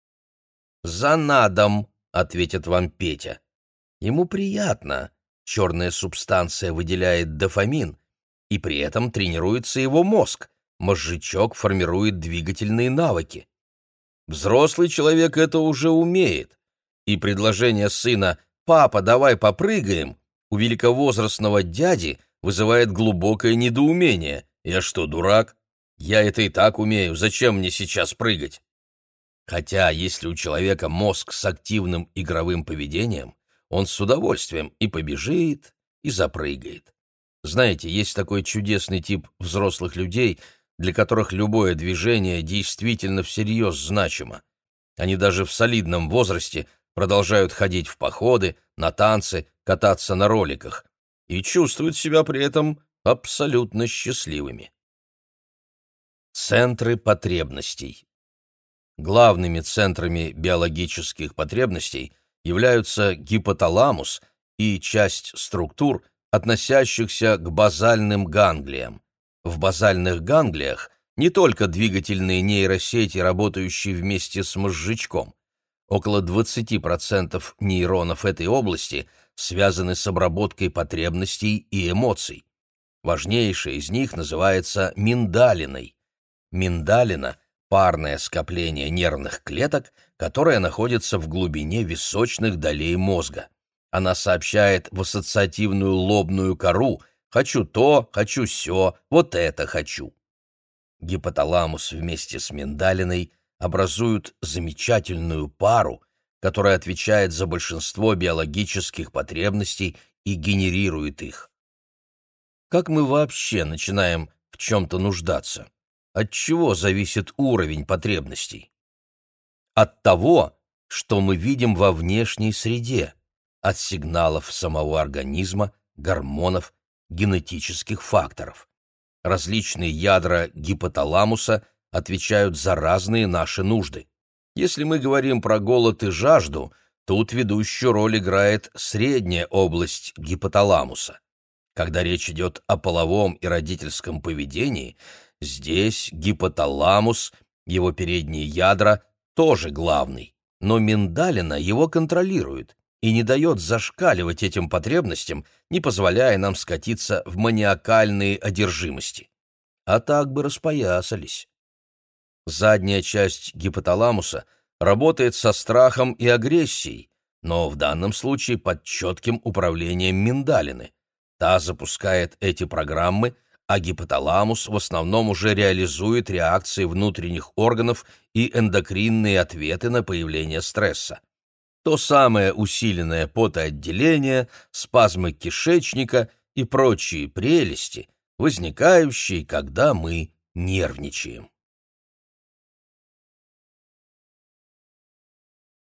A: «За надом», — ответит вам Петя. Ему приятно, черная субстанция выделяет дофамин, и при этом тренируется его мозг, мозжечок формирует двигательные навыки. Взрослый человек это уже умеет, и предложение сына «папа, давай попрыгаем» у великовозрастного дяди вызывает глубокое недоумение. «Я что, дурак? Я это и так умею, зачем мне сейчас прыгать?» Хотя, если у человека мозг с активным игровым поведением, он с удовольствием и побежит, и запрыгает. Знаете, есть такой чудесный тип взрослых людей, для которых любое движение действительно всерьез значимо. Они даже в солидном возрасте продолжают ходить в походы, на танцы, кататься на роликах и чувствуют себя при этом абсолютно счастливыми. Центры потребностей. Главными центрами биологических потребностей являются гипоталамус и часть структур, относящихся к базальным ганглиям. В базальных ганглиях не только двигательные нейросети, работающие вместе с мозжечком. Около двадцать процентов нейронов этой области связаны с обработкой потребностей и эмоций. Важнейшая из них называется миндалиной. Миндалина – парное скопление нервных клеток, которое находится в глубине височных долей мозга. Она сообщает в ассоциативную лобную кору «хочу то, хочу сё, вот это хочу». Гипоталамус вместе с миндалиной образуют замечательную пару, которая отвечает за большинство биологических потребностей и генерирует их. Как мы вообще начинаем в чем-то нуждаться? От чего зависит уровень потребностей? От того, что мы видим во внешней среде, от сигналов самого организма, гормонов, генетических факторов. Различные ядра гипоталамуса отвечают за разные наши нужды. Если мы говорим про голод и жажду, тут ведущую роль играет средняя область гипоталамуса. Когда речь идет о половом и родительском поведении, здесь гипоталамус, его передние ядра, тоже главный, но миндалина его контролирует и не дает зашкаливать этим потребностям, не позволяя нам скатиться в маниакальные одержимости. А так бы распоясались. Задняя часть гипоталамуса работает со страхом и агрессией, но в данном случае под четким управлением миндалины. Та запускает эти программы, а гипоталамус в основном уже реализует реакции внутренних органов и эндокринные ответы на появление стресса. То самое усиленное потоотделение, спазмы кишечника и прочие прелести, возникающие, когда мы нервничаем.